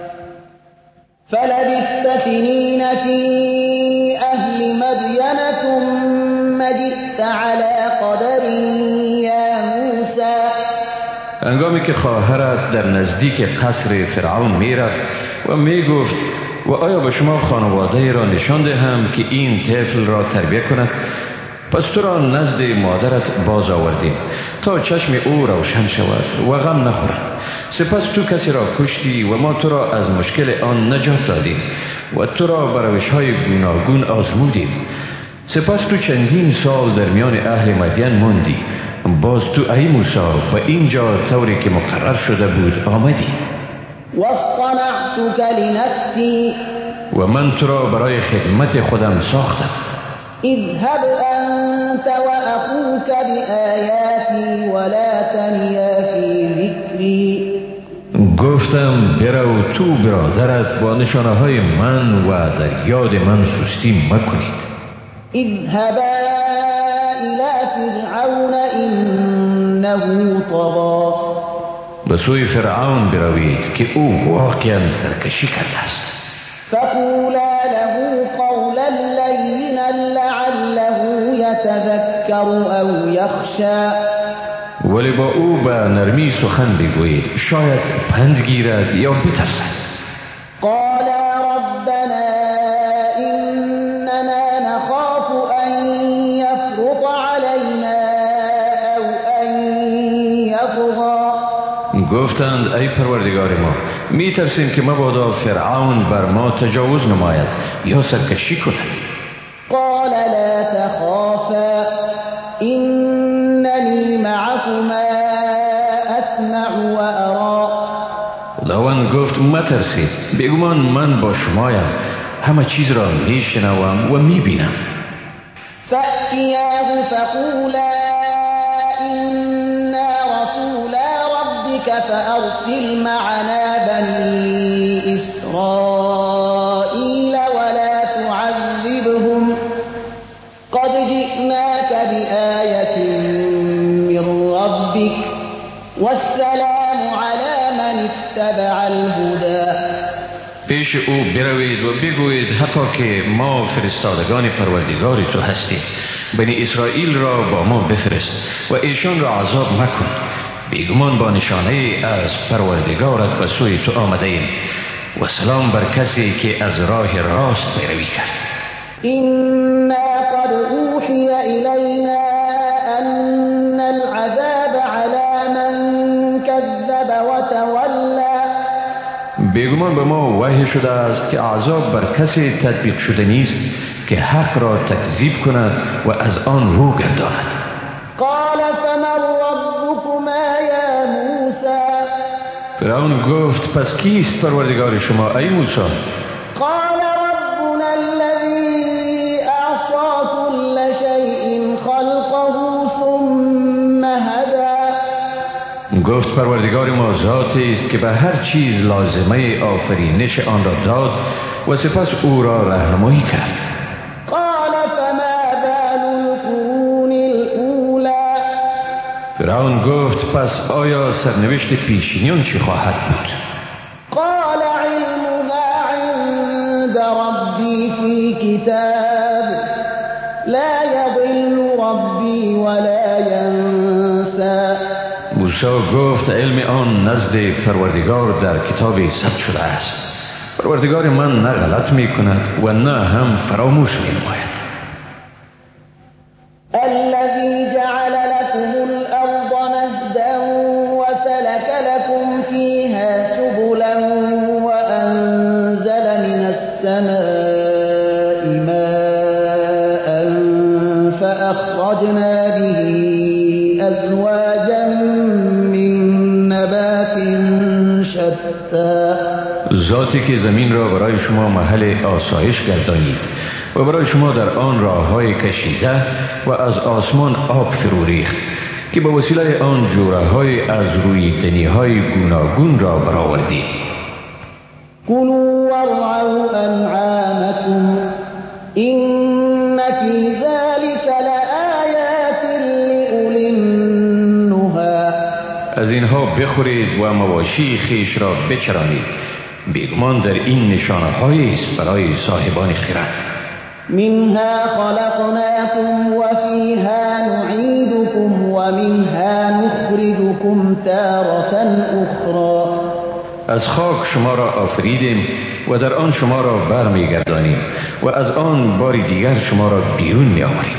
فلبثت سنين في أهل مدين ثم جئت على قدر يا موسى. هنگامی که خواهرت در نزدیک قصر فرعون می رفت و می گفت و آیا به شما خانواده را نشان دهم که این طفل را تربیه کند؟ پس تو را نزد مادرت باز آوردیم تا چشم او روشن شود و غم نخورد. سپس تو کسی را کشتی و ما تو را از مشکل آن نجات دادیم و تو را بر روش‌های گوناگون آزمودیم. سپس تو چندین سال در میان اهل مدین ماندی. باز تو ای موسی به اینجا طوری که مقرر شده بود آمدی. واصطنعتك لنفسي. و من تو را برای خدمت خودم ساختم. اذهب انت واخوك بآیاتی ولا تنیا فی ذکری. گفتم برو تو برادرت با نشانه های من و در یاد من سستی مکنید. اذهبا الى فرعون انه طغى. به سوی فرعون بروید که او واقعا سرکشی کرده است. فقولا له قولا لینا لعله یتذکر او یخشی. ولی با او به نرمی سخن بگویید شاید پند گیرد یا بترسد. قالا ربنا اننا نخاف ان یفرط علینا او ان یطغی. گفتند ای پروردگار ما می ترسیم که مبادا فرعون بر ما تجاوز نماید یا سرکشی کند. قال لا تخافا انني معكما اسمع مترسید، بیگمان من با شمایم، همه چیز را میشنوم و میبینم. فأتیاه فقولا إنا رسولا ربك فأرسل معنا بني إسرائيل ولا تعذبهم قد جئناك بآية من ربك والسلام على من اتبع الهدى. پیش او بروید و بگویید حقا که ما فرستادگان پروردگار تو هستیم، بنی اسرائیل را با ما بفرست و ایشان را عذاب مکن، بیگمان با نشانه از پروردگارت به سوی تو آمده ایم و سلام بر کسی که از راه راست پیروی کرد. إنا قد أوحي إلينا أن العذاب على من كذب وتولى. بیگمان به ما وحی شده است که عذاب بر کسی تطبیق شده نیست که حق را تکذیب کند و از آن رو گرداند. قال فمن ربكما يا موسى. فرعون گفت پس کیست پروردگار شما ای موسی؟ قال ربنا الذي أعطى كل شيء خلقه ثم هدى. گفت پروردگار ما ذاتی است که به هر چیز لازمه آفرینش آن را داد و سپس او را راهنمایی کرد. قال فما بال القرون الأولى. فرعون گفت پس آیا سرنوشت پیشینیان چی خواهد بود؟ قال علمها عند ربي في كتاب لا يضل ربي ولا ينسى. موسی گفت علم آن نزد پروردگار در کتابی ثبت شده است. پروردگار من نه غلط می کند و نه هم فراموش می نماید. الذي جعل لكم الأرض مهدا وسلك لكم فيها سبلا وأنزل من السماء ماء فأخرجنا به أزواجا من نبات شتى. ذاتی که زمین را برای شما محل آسایش گردانید و برای شما در آن راههای کشیده و از آسمان آب فرو ریخت که به وسیله آن جوره‌های از روی دنی‌های گوناگون را برآوردید. كلوا وارعوا أنعامكم إن في ذلك لآيات لأولي النهى. از اینها بخورید و مواشی خیش را بچرانید، بیگمان در این نشانه‌هایی است برای صاحبان خرد. منها خلقناكم وفيها نعيدكم ومنها نخرجكم تارة أخرى. از خاک شما را آفریدیم و در آن شما را برمیگردانیم و از آن باری دیگر شما را بیرون می‌آوریم.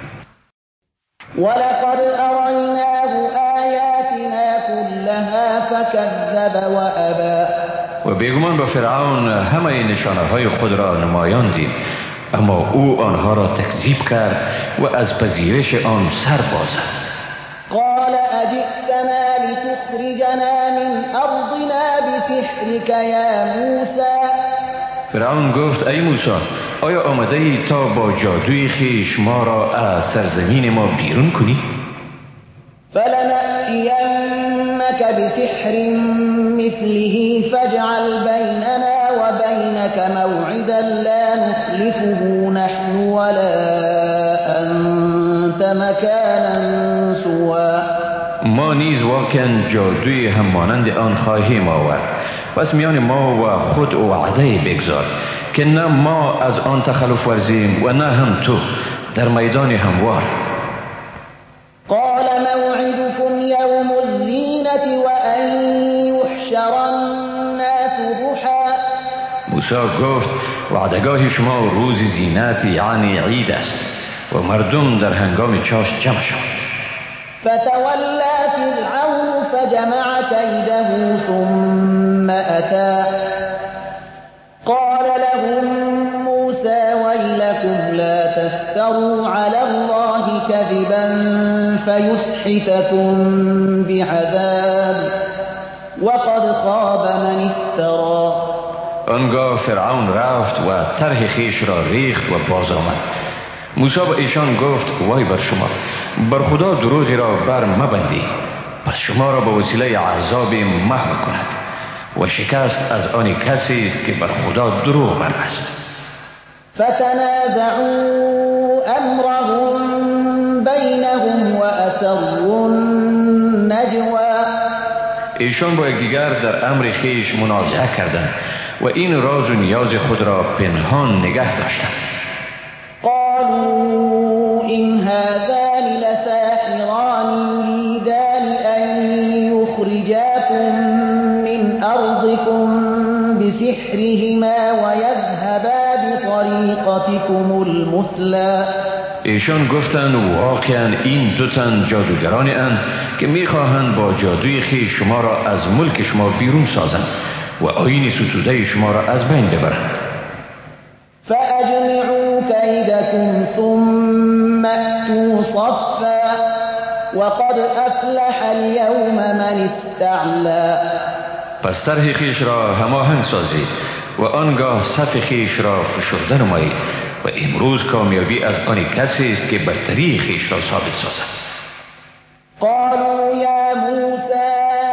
ولقد أريناه آياتنا كلها فكذب وأبى. و بیگمان با فرعون همه نشانه‌های خود را نمایاندیم، اما او آنها را تکذیب کرد و از پذیرش آن سر بازد. قال أجئتنا لتخرجنا من أرضنا بسحرك يا موسى. فرعون گفت ای موسی، آیا آمده ای تا با جادوی خیش ما را از سرزمین ما بیرون کنی؟ فلنأتينك بسحر مثله فاجعل بيننا وبينك موعدا لا نخلفه نحن ولا أنت مكانا سوى. ما نیز واقعا جادوی هم مانند آن خواهیم آورد، پس میان ما و خود وعده بگذار که نه ما از آن تخلف ورزیم و نه هم تو در میدان هموار. قال موعدكم يوم الزينة وأن يحشر الناس ضحى. موسی گفت وعدگاه شما روز زینت یعنی عید است و مردم در هنگام چاشت جمع شوند. فتولى فرعون فجمع كيده ثم أتى قال لهم موسى ويلكم لا تفتروا على الله كذبا فيسحتكم بعذاب وقد خاب من افترى. آنگاه فرعون رفت و طرح خویش را ریخت و باز آمد. موسی به ایشان گفت وای بر شما، بر خدا دروغی را بر مبندید، پس شما را به وسیله عذاب محو کند و شکست از آن کسی است که بر خدا دروغ بربست. فتنازعوا امرهم بینهم و اسروا النجوى. ایشان با یکدیگر در امر خویش منازعه کردند و این راز و نیاز خود را پنهان نگه داشتند. قالوا إن هذان لساحران يريدان أن يخرجاكم من أرضكم بسحرهما ويذهبا بطريقتكم المثلى. ایشان گفتند واقعا این دو تن جادوگرانی اند که میخواهند با جادوی خویش شما را از ملک شما بیرون سازند و آیین ستوده شما را از بین ببرند. فأجمعوا كيدكم ثم أتوا صفا وقد أفلح اليوم من استعلى. پس طرح خویش را هماهنگ سازید و آنگاه صف خویش را فشرده نمایید و امروز کامیابی از آن کسی است که برتری خویش را ثابت سازد. قالوا يا موسى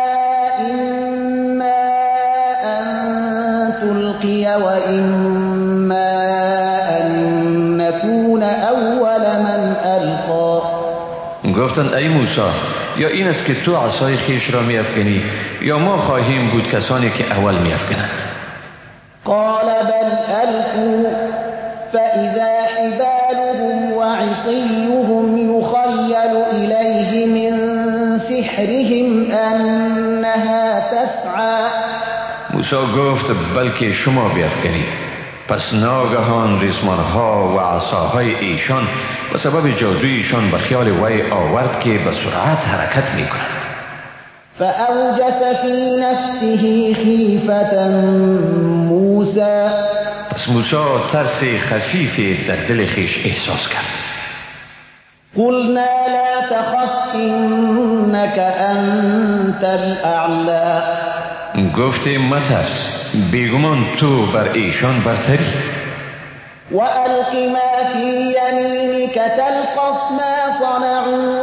إما أن تلقي وإما أن نكون أول من ألقى. گفتند ای موسی، یا این است که تو عصای خویش را می‌افکنی یا ما خواهیم بود کسانی که اول می‌افکنند. قال بل ألقوا فإذا حبالهم وعصيهم يخيل إليه من سحرهم أنها تسعى. موسی گفت بلکه شما بیافکنید. پس ناگهان ریسمانها و عصاهای ایشان به سبب جادویشان به خیال وی آورد که به سرعت حرکت می کند. فأوجس في نفسه خیفة موسی. پس موسی ترس خفیفی در دل خویش احساس کرد. قلنا لا تخف إنك أنت الأعلى. گفتیم مترس، بیگمان تو بر ایشان برتری. وألق ما في يمينك تلقف ما صنعوا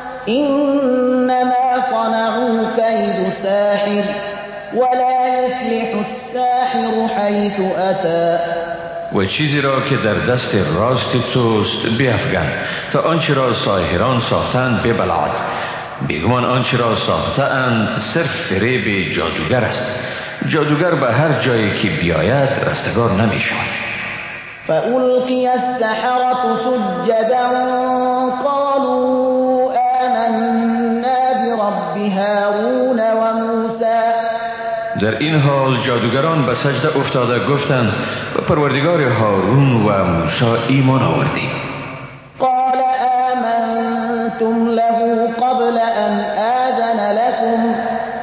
إنما صنعوا كيد ساحر ولا يفلح الساحر حيث أتى. و چیزی را که در دست راست توست بیفگن تا آنچه را ساحران ساختند ببلعد. بیگمان آنچه را ساختند صرف فریب جادوگر است. جادوگر به هر جایی که بیاید رستگار نمی شود. فألقي السحرة سجدا قالوا آمنا برب هارون وموسى. در این حال جادوگران به سجده افتاده گفتند به پروردگار هارون و موسی ایمان آوردیم. قال آمنتم له قبل أن آذن لكم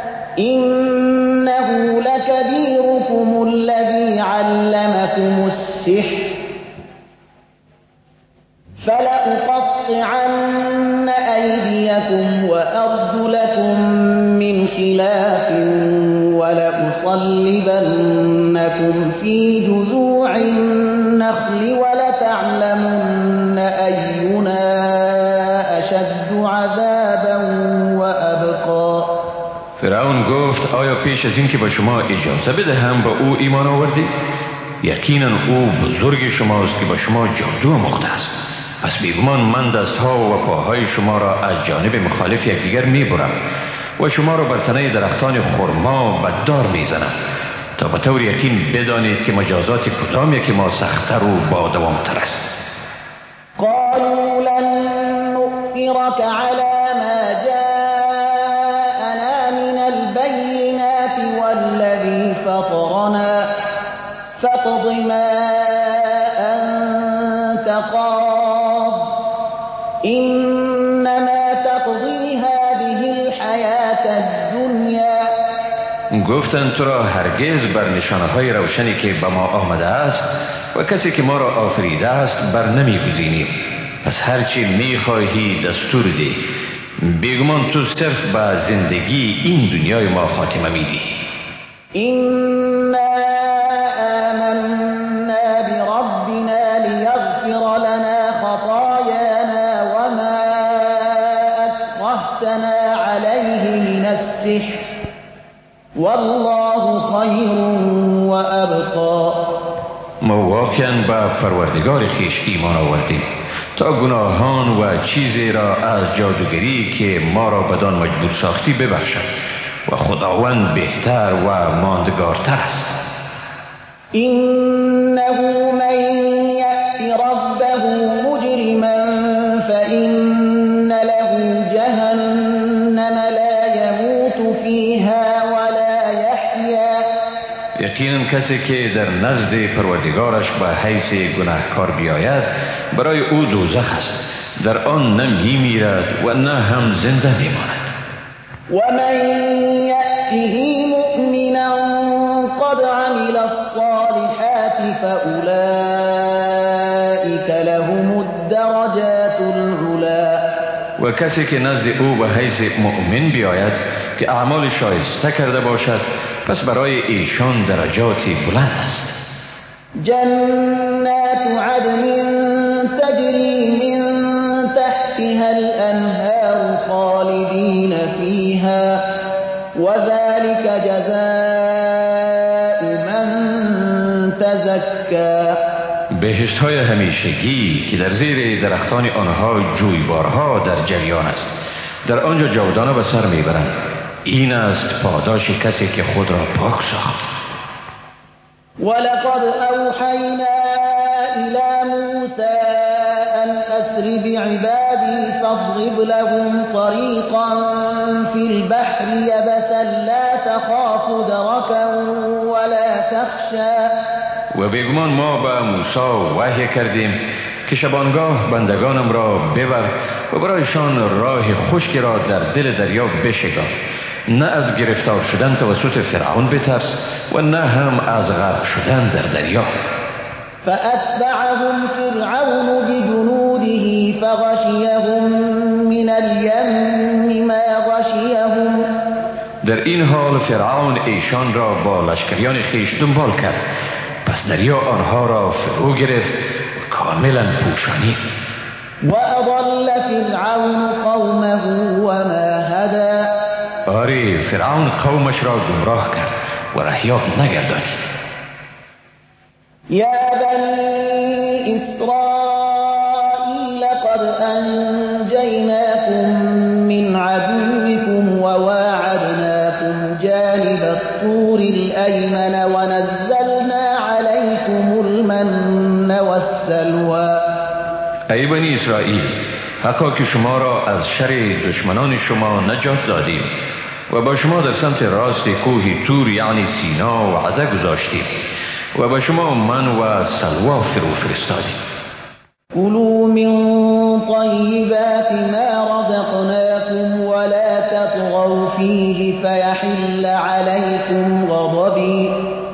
إنه لكبيركم الذي علمكم السحر فلأقطعن أيديكم وأرجلكم من خلاف ولأصلبنكم في جذوع النخل ولتعلمن أينا أشد عذابا وأبقى. فرعون گفت آیا پیش از این که به شما اجازه بدهم به او ایمان آوردید؟ یقینا او بزرگ شماست که به شما جادو آموخته است. پس بیگمان من دستها و پاهای شما را از جانب مخالف یکدیگر میبرم و شما را بر تنه درختان خرما به دار میزنم تا به طور یقین بدانید که مجازات کدام یکی ما سخت‌تر و با دوام‌تر است. قالوا لن نؤثرك على ما جاءنا من البينات والذي فطرنا فاقض ما أنت قاض إنما تقضي هذه الحياة الدنيا. گفتند تو را هرگز بر نشانه‌های روشنی که به ما آمده است و کسی که ما را آفریده است بر نمی‌گزینیم. پس هرچی می‌خواهی دستور دی، بیگمان تو صرف به زندگی این دنیای ما خاتمه میدی. إنا آمنا بربنا لیغفر لنا خطايانا وما أكرهتنا عليه من السحر والله خیر وأبقى. ما واقعا به پروردگار خیش ایمان آوردیم تا گناهان و چیزی را از جادوگری که ما را بدان مجبور ساختی ببخشد و خداوند بهتر و ماندگارتر است. إنه من يأت ربه مجرما فإن له جهنم لا يموت فيها ولا يحيا. یقینا کسی که در نزد پروردگارش به حیث گناهکار بیاید برای او دوزخ است، در آن نه میمیرد و نه هم زنده میماند. ومن يأته مؤمنا قد عمل الصالحات فأولئك لهم الدرجات العلا. و کسی که نزد او به حیث مؤمن بیاید که اعمال شایسته کرده باشد پس برای ایشان درجاتی بلند است. جنات عدن تجری من تحتها الأنهار خالدین فيها وذلك جزاء من تزكى. بهشت های همیشگی که در زیر درختان آنها جویبارها در جریان است، در آنجا جاودانه به سر میبرند. این است پاداش کسی که خود را پاک ساخت. ولقد أوحينا إلى موسى أن أسر بعبادي فاضرب لهم طريقا في البحر يبسا لا تخاف دركا ولا تخشى. و بیگمان ما به موسی وحی کردیم که شبانگاه بندگانم را ببر و برایشان راه خشکی را در دل دریا بشگاه، نه از گرفتار شدن توسط فرعون بترس و نه هم از غرق شدن در دریا. فأتبعهم فرعون بجنوده فغشيهم من اليم ما غشيهم. در این حال فرعون ایشان را با لشکریان خیش دنبال کرد، پس دریا آنها را فرو گرفت و کاملا پوشانید. وأضل فرعون قومه وما هدى. آری فرعون قومش را گمراه کرد و رهیاب نگردانید. يا بني إسرائيل قد أنجيناكم من عدوكم وواعدناكم جانب الطور الأيمن ونزلنا عليكم المن والسلوى. ای بنی اسرائیل، حقا که شما را از شر دشمنان شما نجات دادیم و با شما در سمت راست کوه تور یعنی سینا وعده گذاشتیم و با شما من و سلوا فرو فرستادیم. كلوا من طيبات ما رزقناكم ولا تطغوا فيه فيحل عليكم غضبي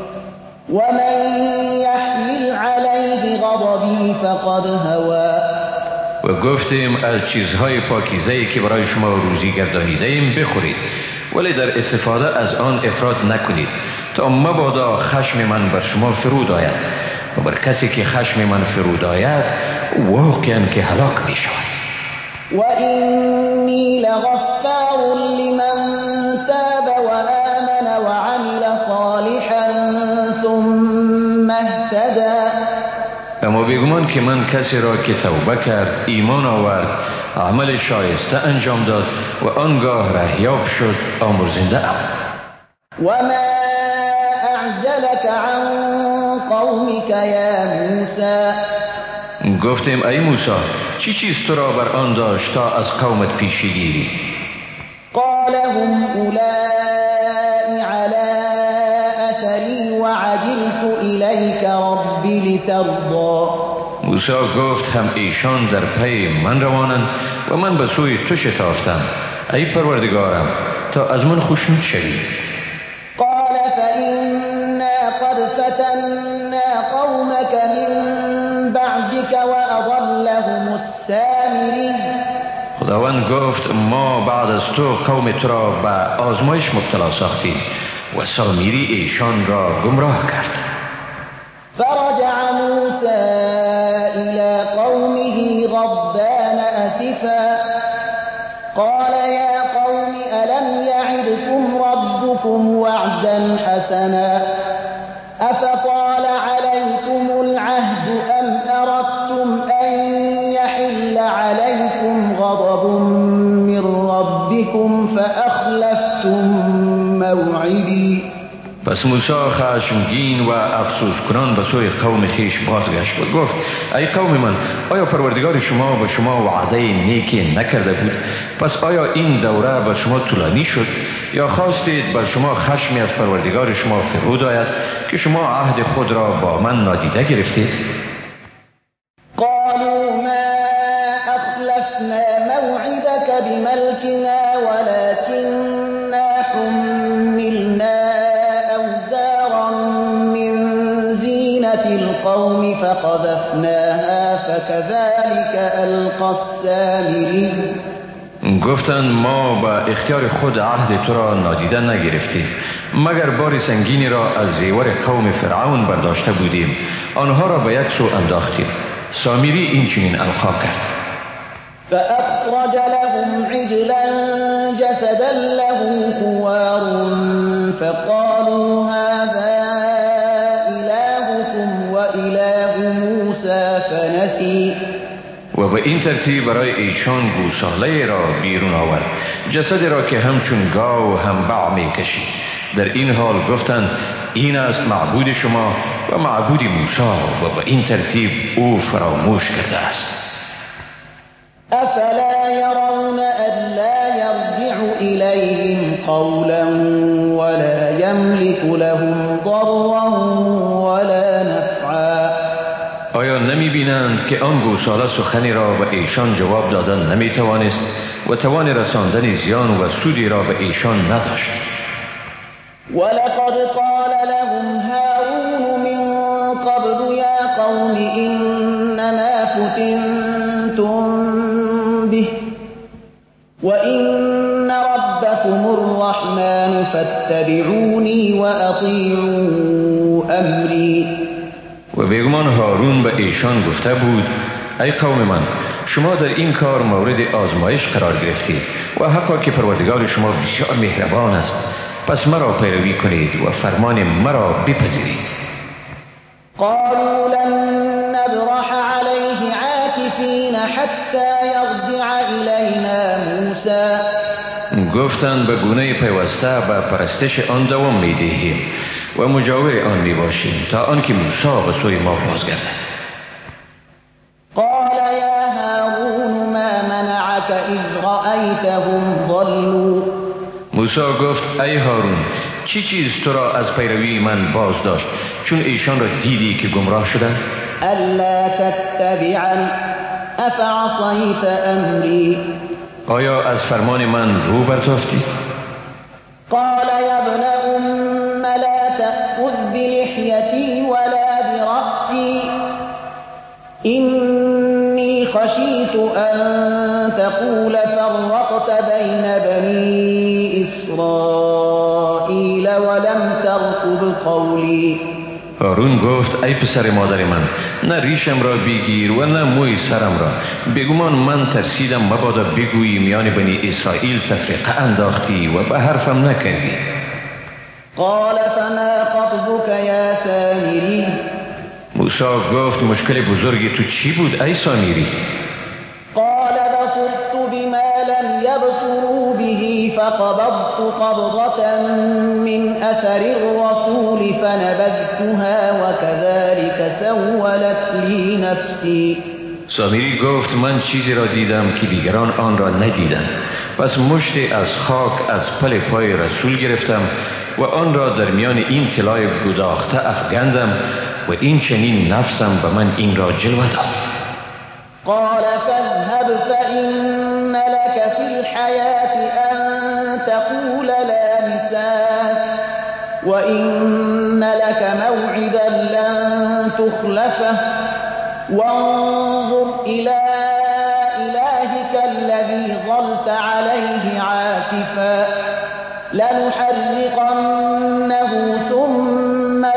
ومن يحلل عليه غضبي فقد هوى. و گفتیم از چیزهای پاکیزه‌ای که برای شما روزی گردانیده ایم بخورید، ولی در استفاده از آن افراط نکنید تا مبادا خشم من بر شما فرود آید و بر کسی که خشم من فرود آید واقعا که هلاک می شود. و اینی لغفار لمن تاب و آمن و عمل صالحا ثم اهتدى. اما بیگمان که من کسی را که توبه کرد، ایمان آورد، عمل شایسته انجام داد و آنگاه رهیاب شد آمرزنده ام. و ما اعجلك عن قومك یا موسی. گفتیم ای موسی، چی چیز تو را بر آن داشت تا از قومت پیشی گیری؟ قال هم اولائی علی اثری و عجلت الیک ربی لترضا. موسی گفت هم ایشان در پی من روانند و من به سوی تو شتافتم ای پروردگارم تا از من خوشنود شوی. قال فإنا قد فتنا قومك من بعدك وأضلهم السامري. خداوند گفت ما بعد از تو قوم تو را به آزمایش مبتلا ساختیم و سامری ایشان را گمراه کرد. فرجع موسى إلى قومه غضبان أسفا قال يا قوم ألم يعدكم ربكم وعدا حسنا أفطال عليكم العهد أم أردتم أن يحل عليكم غضب من ربكم فأخلفتم موعدي. پس موسی خشمگین و افسوس کنان به سوی قوم خیش بازگشت و گفت ای قوم من، آیا پروردگار شما به شما وعده نیکی نکرده بود؟ پس آیا این دوره بر شما طولانی شد یا خواستید بر شما خشمی از پروردگار شما فرود آید که شما عهد خود را با من نادیده گرفتید؟ قالوا ما أخلفنا موعدك بملكنا ولكننا حملنا أوزارا من زينة القوم فقذفناها فكذلك ألقى السامري. گفتند ما با اختیار خود عهد تو را نادیده نگرفتیم مگر بار سنگینی را از زیور قوم فرعون برداشته بودیم، آنها را به یک سو انداختیم. سامری این چنین القا کرد. فأخرج لهم عجلا جسدا له خوار فقالوا هذا إلهكم وإله موسى فنسي. و به این ترتیب برای ایشان گوساله را بیرون آورد، جسدی را که همچون گاو هم بع می کشید. در این حال گفتند این است معبود شما و معبود موسی و به این ترتیب او فراموش کرده است. افلا يرون الا يرجع إليهم قولا ولا يملك لهم ضرا ولا نفعا. آیا نمی بینند که آن گوساله سخنی را به ایشان جواب دادن نمی توانست و توان رساندن زیان و سودی را به ایشان نداشت؟ ولقد قال لهم هارون من قبل يا قوم إنما فتنتم به وإن ربكم الرحمن فاتبعوني وأطيعوا أمري. و بیگمان هارون به ایشان گفته بود ای قوم من، شما در این کار مورد آزمایش قرار گرفتید و حقا که پروردگار شما بسیار مهربان است، پس مرا پیروی کنید و فرمان مرا بپذیرید. قالوا لن نبرح عليه عاكفين حتى يرجع إلينا موسى. گفتند به گونه پیوسته به پرستش آن دوام می دهیم و مجاور آن می باشیم تا آنکه موسی به سوی ما بازگردد. قال يا هارون ما منعك إذ رأيتهم ضلوا. موسی گفت ای هارون، چی چیز تو را از پیروی من باز داشت چون ایشان را دیدی که گمراه شدند؟ ألا تتبعن أفعصيت أمري. آیا از فرمان من رو برتافتی؟ قال يا ابن أم لا تأخذ بلحيتي ولا برأسي إني خشيت أن تقول فرقت بين بني إسرائيل ولم ترقب قولي. هارون گفت ای پسر مادر من، نه ریشم را بگیر و نه موی سرم را، بگمان من ترسیدم مبادا بگویی میان بنی اسرائیل تفریقه انداختی و به حرفم نکردی. قال فما خطبك يا سامري. موسی گفت مشکل بزرگی تو چی بود ای سامری؟ قال بصرت بما لم يبصروا به فقبضت قبضة من أثر الرسول فنبذتها وكذلك سولت لي نفسي. سامری گفت من چیزی را دیدم که دیگران آن را ندیدند، پس مشتی از خاک از پل پای رسول گرفتم و آن را در میان این طلای گداخته افگندم و این چنین نفسم به من این را جلوه داد. قال فاذهب فإن لك في الحياة أن تقول لا مساس وإن لك موعدا لن تخلفه وانظر إلى إلهك الذي ظلت عليه عاكفا لنحرقنه ثم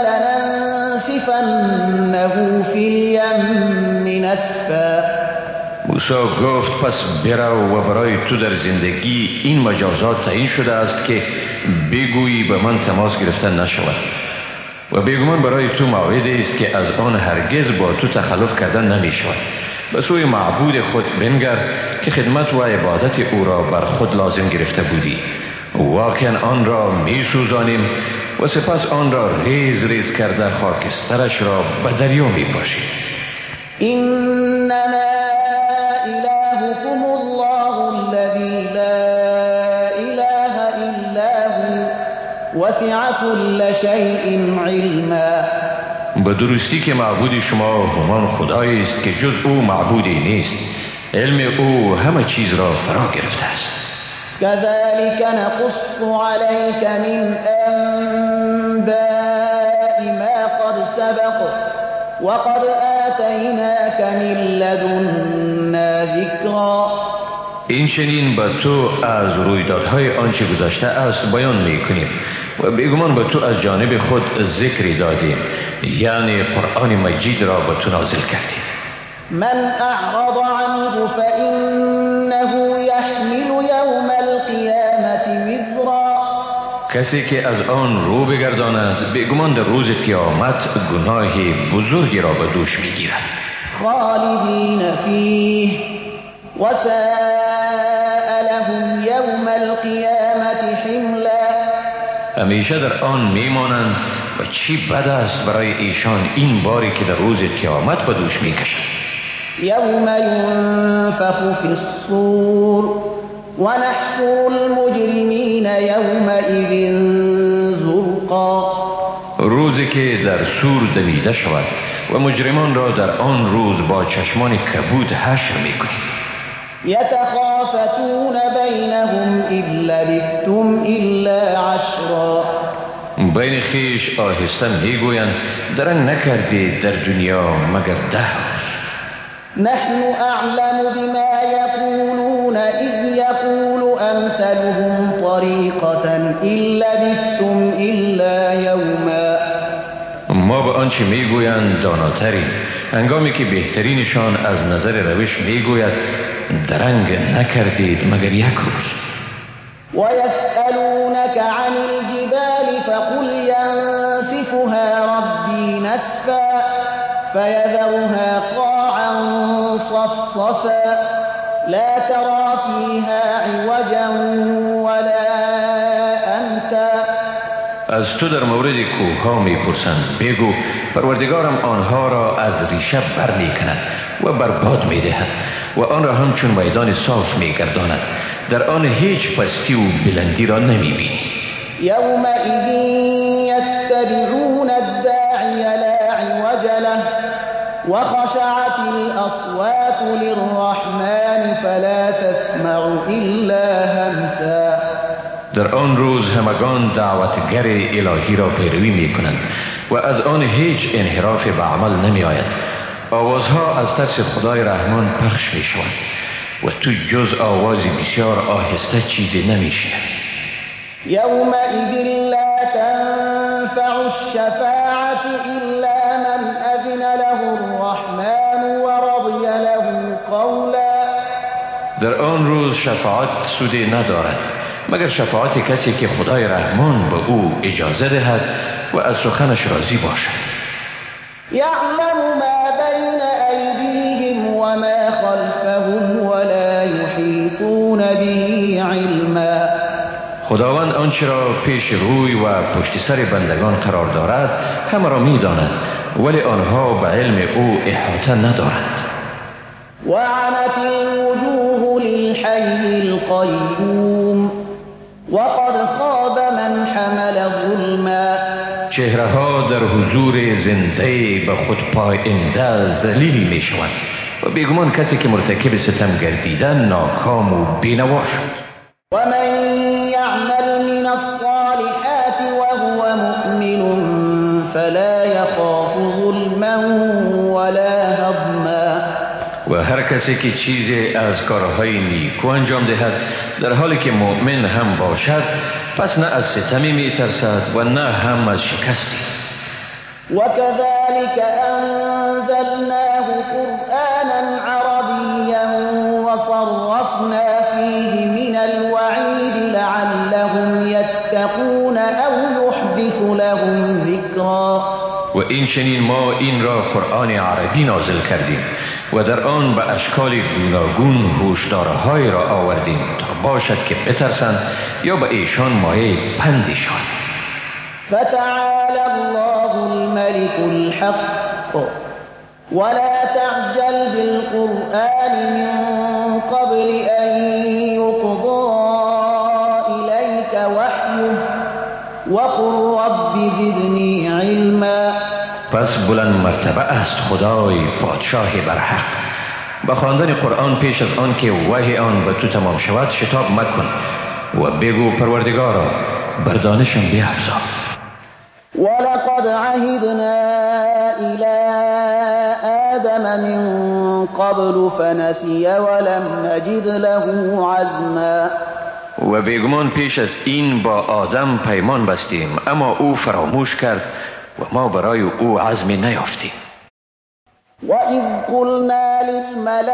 لننسفنه في اليم نسفا. موسی گفت پس برو و برای تو در زندگی این مجازات تعیین شده است که بگویی به من تماس گرفتن نشود و بیگمان برای تو موعدی است که از آن هرگز با تو تخلف کردن نمی شود. به سوی معبود خود بنگر که خدمت و عبادت او را بر خود لازم گرفته بودی. واقعا آن را می سوزانیم و سپس آن را ریز ریز کرده خاکسترش را به دریا می پاشیم. انما الهكم الله الذي لا اله الا هو وسع كل شيء علما. به درستی که معبود شما همان خدایی است که جز او معبودی نیست. علم او همه چیز را فرا گرفته است. كذلك نقص عليك من انباء ما قد سبق وقد آتیناک من لدنا ذکرا. این چنین به تو از رویدادهای آنچه گذشته است بیان میکنیم و بیگمان به تو از جانب خود ذکری دادیم، یعنی قرآن مجید را به تو نازل کردیم. من اعرض عنه فإنه یحمل یوم القیامة وزرا. کسی که از آن رو بگرداند بیگمان در روز قیامت گناه بزرگی را به دوش میگیرد. خالدین فیه وساء لهم یوم القیامة حملا. همیشه در آن میمانند و چی بد است برای ایشان این باری که در روز قیامت به دوش میکشند. یوم ینفخ فی الصور ونحشر المجرمین یومئذ زرقا. روزی که در سور دمیده شود و مجرمان را در آن روز با چشمان کبود حشر میکنیم. یتخافتون بینهم ان لبثتم الا عشرا. بین خیش آهسته میگویند درنگ نکردید در دنیا مگر 10 روز. نحن اعلم بما یقولون اذ یقول امثلهم طریقة ان لبثتم الا یوما. ما به آنچه میگویند داناتریم، هنگامی که بهترینشان از نظر روش میگوید درنگ نکردید مگر 1 روز. ويسألونك عن الجبال فقل ينسفها ربي نسفا فيذرها قاعا صفصفا لا ترى فيها عوجا ولا أمتا. از تو در مورد کوه ها میپرسند، بگو پروردگارم آنها را از ریشه بر میکند و برباد میدهد و آن را همچون میدان صاف میگرداند، در آن هیچ پستی و بلندی را نمیبینی. یومئذ یتبعون الداعی لا عوج له وخشعت الاصوات للرحمن فلا تسمع الا همسا. در آن روز همگان دعوتگر الهی را پیروی می کنند و از آن هیچ انحراف به عمل نمی آید. آوازها از ترس خدای رحمان پخش می شوند و تو جز آواز بسیار آهسته چیزی نمی شنوی. یومئذ لا تنفع الشفاعة الا من اذن له الرحمن ورضی له قولا. در آن روز شفاعت سودی ندارد مگر شفاعت کسی که خدای رحمان به او اجازه دهد و از سخنش راضی باشد. یعلم ما بین ایدیهم وما خلفهم ولا یحیطون به علما. خداوند آنچه را پیش روی و پشت سر بندگان قرار دارد همه را می داند، ولی آنها به علم او احاطه ندارند. وعنت الوجوه للحي القیوم وقد خاب من حمل ظلما. چهره ها در حضور زنده به خود پاینده ذلیل می شوند و بیگمان کسی که مرتکب ستم گردیدن ناکام و بینوا شد. و من یعمل من الصالحات وهو مؤمن فلا یخاف ظلما ولا هضما. و هر کسی که چیزی از کارهای نیکو انجام دهد در حالی که مؤمن هم باشد، پس نه از ستمی می ترسد و نه هم از شکستی. وكذلك أنزلناه قرآنا عربيا وصرفنا فيه من الوعيد لعلهم يتقون أو يحدث لهم ذكرا. و این چنین ما این را قرآن عربی نازل کردیم و در آن به اشکال گوناگون هشدارهای را آوردیم تا باشد که بترسند یا به ایشان مایه پندی شود. فتعالى الله الملك الحق ولا تعجل بالقرآن من قبل أن يقضى إليك وحيه وقل رب زدني علما. پس بلند مرتبه است خدای پادشاه برحق. به خواندن قرآن پیش از آن که وحی آن به تو تمام شود شتاب مکن و بگو پروردگارا بر دانشم بیفزا. ولقد عهدنا إلى آدم من قبل فنسي ولم نجد له عزما. و بیگمان پیش از این با آدم پیمان بستیم اما او فراموش کرد و ما برای او عزمی نیافتیم. وَإِذْ قُلْنَا لِلْمَلَائِكَةِ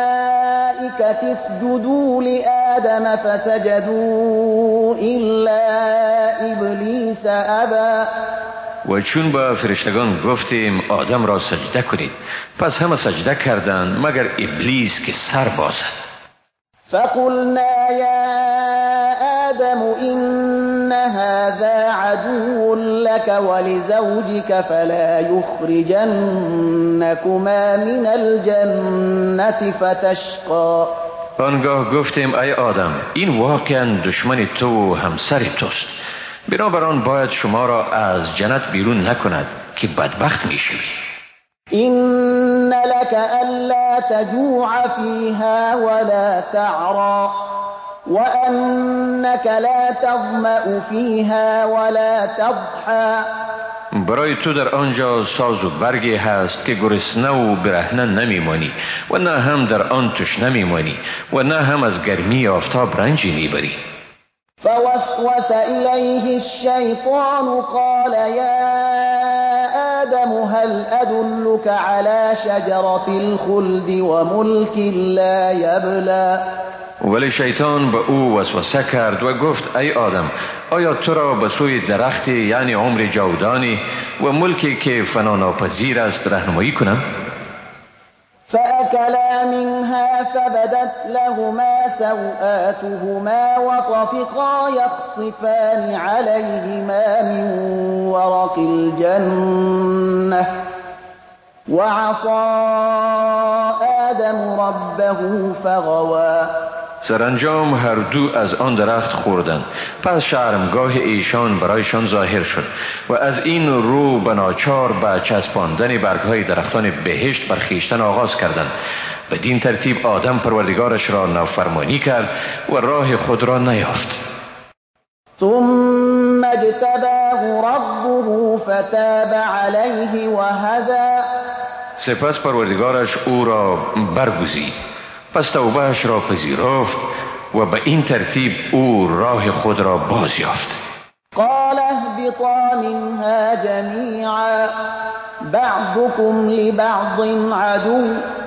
اسْجُدُوا لِآدَمَ فَسَجَدُوا إِلَّا إِبْلِيسَ أَبَى. و چون با فرشتگان گفتیم آدم را سجده کنید، پس همه سجده کردند مگر ابلیس که سر بازد. فَقُلْنَا يَا آدَمُ إِنَّ هَذَا عَدُوٌّ لَكَ وَلِزَوْجِكَ فَلَا يُخْرِجَنَّكُمَا مِنَ الْجَنَّةِ فَتَشْقَى. آنگاه گفتیم ای آدم این واقعا دشمن تو و همسر توست، بنابراین باید شما را از جنت بیرون نکند که بدبخت میشوی. إن لك ألا تجوع فيها ولا تعرى وأنك لا تظمأ فيها ولا تضحى. برای تو در آنجا ساز و برگی هست که گرسنه و برهنه نمیمانی و نه هم در آن تشنه میمانی و نه هم از گرمی آفتاب رنجی میبری. فوسوس إليه الشيطان قال يا آدم هل أدلك على شجرة الخلد وملك لا يبلى. ولی شیطان به او وسوسه کرد و گفت ای آدم آیا تو را به سوی درختی یعنی عمر جاودانی و ملکی که فنا ناپذیر است رهنمایی کنم؟ فأكلا منها فبدت لهما سوآتهما وطفقا يخصفان عليهما من ورق الجنة وعصى آدم ربه فغوى. سرانجام هر دو از آن درخت خوردند، پس شرمگاه ایشان برایشان ظاهر شد و از این رو به ناچار به چسباندن برگهای درختان بهشت برخیشتن آغاز کردند. بدین ترتیب آدم پروردگارش را نافرمانی کرد و راه خود را نیافت. ثم اجتباه ربه فتاب عليه وهدى. سپس پروردگارش او را برگزید، پس توبهش را پذیرفت و به این ترتیب او راه خود را باز یافت. قال اهبطا منها جميعا بعضكم لبعض عدو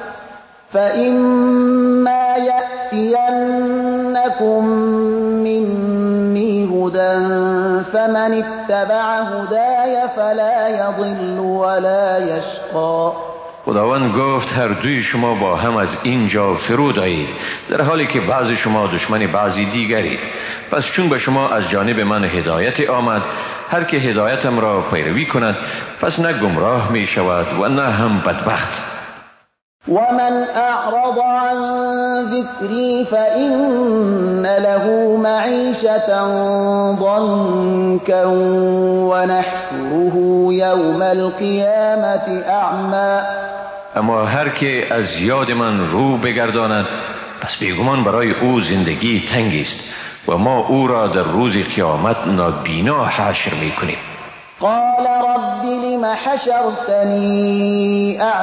فإما يأتينكم مني هدى فمن اتبع هداي فلا يضل ولا يشقى. خداوند گفت هر دوی شما با هم از اینجا فرود آیید در حالی که بعضی شما دشمن بعضی دیگرید. پس چون به شما از جانب من هدایت آمد، هر که هدایتم را پیروی کند پس نه گمراه می شود و نه هم بدبخت. ومن أعرض عن ذكري فإن له معيشة ضنكا ونحشره يوم القيامة أعمى. اما هر که از یاد من رو بگرداند پس بیگمان برای او زندگی تنگ است و ما او را در روز قیامت نابینا حشر میکنیم. قال رب لم حشرتني أعمى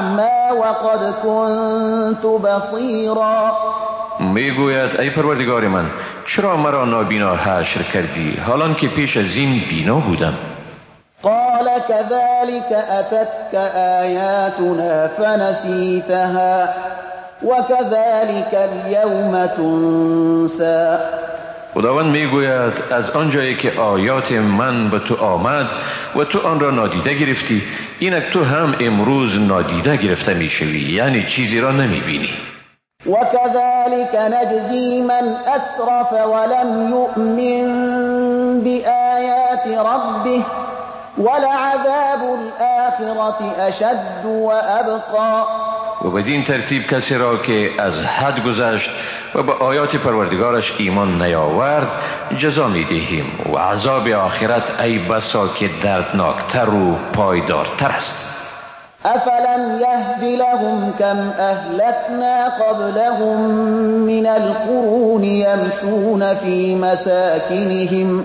وقد كنت بصيرا. میگوید ای پروردگار من چرا مرا نابینا حشر کردی حالان که پیش از این بینا بودم؟ قال كذلك أتتك آياتنا فنسيتها وكذلك اليوم تنسى. خداوند میگوید از آنجایی که آیات من به تو آمد و تو آن را نادیده گرفتی، اینک تو هم امروز نادیده گرفته میشوی، یعنی چیزی را نمیبینی. وكذلك نجزي من أسرف ولم يؤمن بآيات ربه ولعذاب الآخرة أشد وأبقى. و بدین ترتیب کسی را که از حد گذشت و به آیات پروردگارش ایمان نیاورد جزا میدهیم و عذاب آخرت ای بسا که دردناکتر و پایدارتر است. أفلم يهد لهم كم أهلكنا قبلهم من القرون يمشون في مساكنهم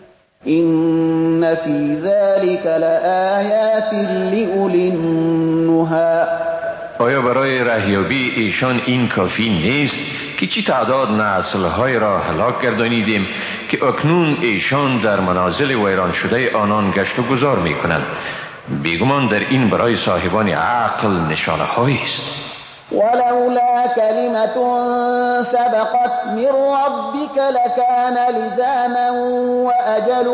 إن في ذلك لآيات لأولي النهى. آیا برای رهیابی ایشان این کافی نیست که چی تعداد نسل‌های را هلاک گردانیدیم که اکنون ایشان در منازل ویران شده آنان گشت و گذار می کنند؟ بیگمان در این برای صاحبان عقل نشانه هایی است. ولولا كلمة سبقت من ربك لكان لزاما وأجل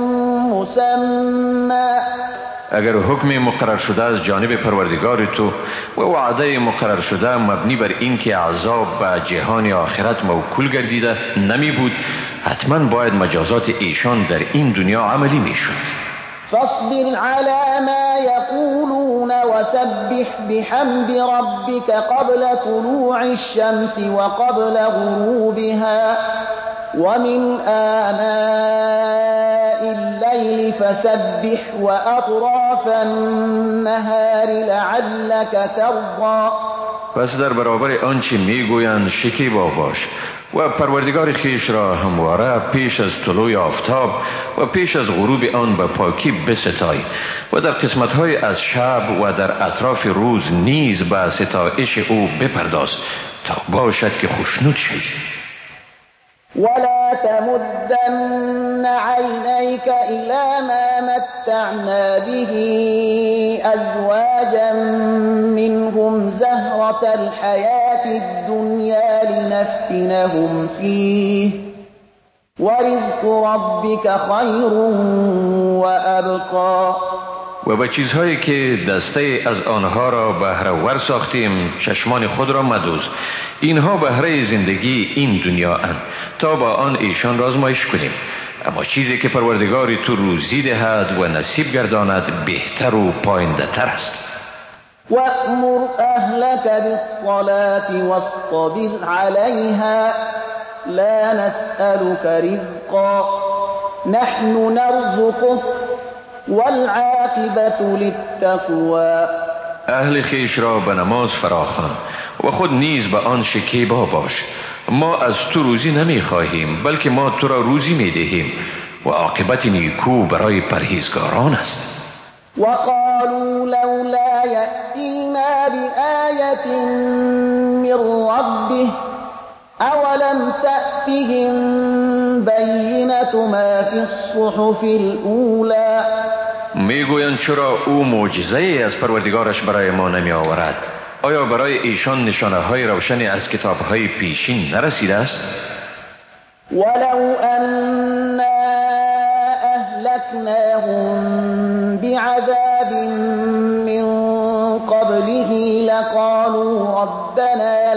مسمى. اگر حکم مقرر شده از جانب پروردگار تو و وعده مقرر شده مبنی بر این که عذاب به جهان آخرت موکول گردیده نمی بود، حتما باید مجازات ایشان در این دنیا عملی می شد. فاصبر على ما يقولون وسبح بحمد ربك قبل طلوع الشمس وقبل غروبها ومن آناء الليل فسبح وأطراف النهار لعلك ترضى. پس در برابر آنچه میگویند شکیبا باش و پروردگار خیش را همواره پیش از طلوع آفتاب و پیش از غروب آن به پاکی بستای و در قسمت‌های از شب و در اطراف روز نیز به ستایش او بپرداز تا باشد که خوشنود شوی. ولا تمدن عينيك إلى ما متعنا به أزواجا منهم زهرة الحياة الدنيا لنفتنهم فيه ورزق ربك خير وأبقى. و به چیزهایی که دسته از آنها را بهره‌ور ساختیم چشمان خود را مدوز، اینها بهره زندگی این دنیا اند تا با آن ایشان را آزمایش کنیم، اما چیزی که پروردگار تو روزی دهد و نصیب گرداند بهتر و پاینده تر است. وأمر أهلك بالصلاة واصطبر عليها لا نسألك رزقا نحن نرزقك والعاقبة للتقوى. اهل خیش را به نماز فراخوان و خود نیز به آن شکیبا باش. ما از تو روزی نمی خواهیم بلکه ما تو را روزی می دهیم و عاقبت نیکو برای پرهیزگاران است. وقالوا لولا يأتينا بآية من ربه أولم تأتهم بينة ما في الصحف الأولى. میگویند چرا او معجزه از پروردگارش برای ما نمی آورد؟ آیا برای ایشان نشانه های روشنی از کتاب های پیشین نرسیده است؟ ولو أنا أهلكناهم بعذاب من قبله لقالوا ربنا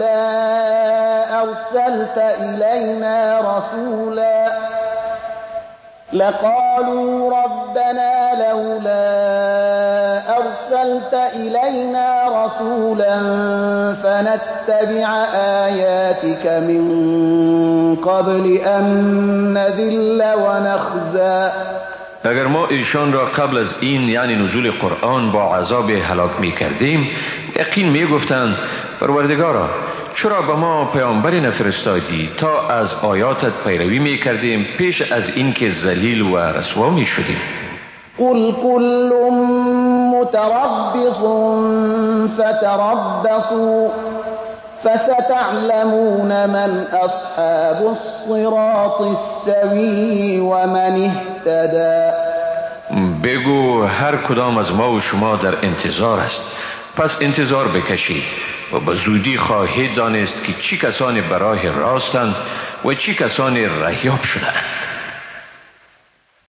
لولا أرسلت إلينا رسولا فنتبع آياتك من قبل أن نذل ونخزى. اگر ما ایشان را قبل از این یعنی نزول قرآن با عذاب هلاک می کردیم یقین می گفتند پروردگارا چرا به ما پیامبری نفرستادی تا از آیاتت پیروی می کردیم پیش از این که ذلیل و رسوا می شدیم. قل كل متربص فتربصوا فستعلمون من أصحاب الصراط السوي ومن اهتدى. بگو هر کدام از ما و شما در انتظار است، پس انتظار بکشید و به زودی خواهید دانست که چی کسانی برای راستند و چی کسانی رهیاب شدند.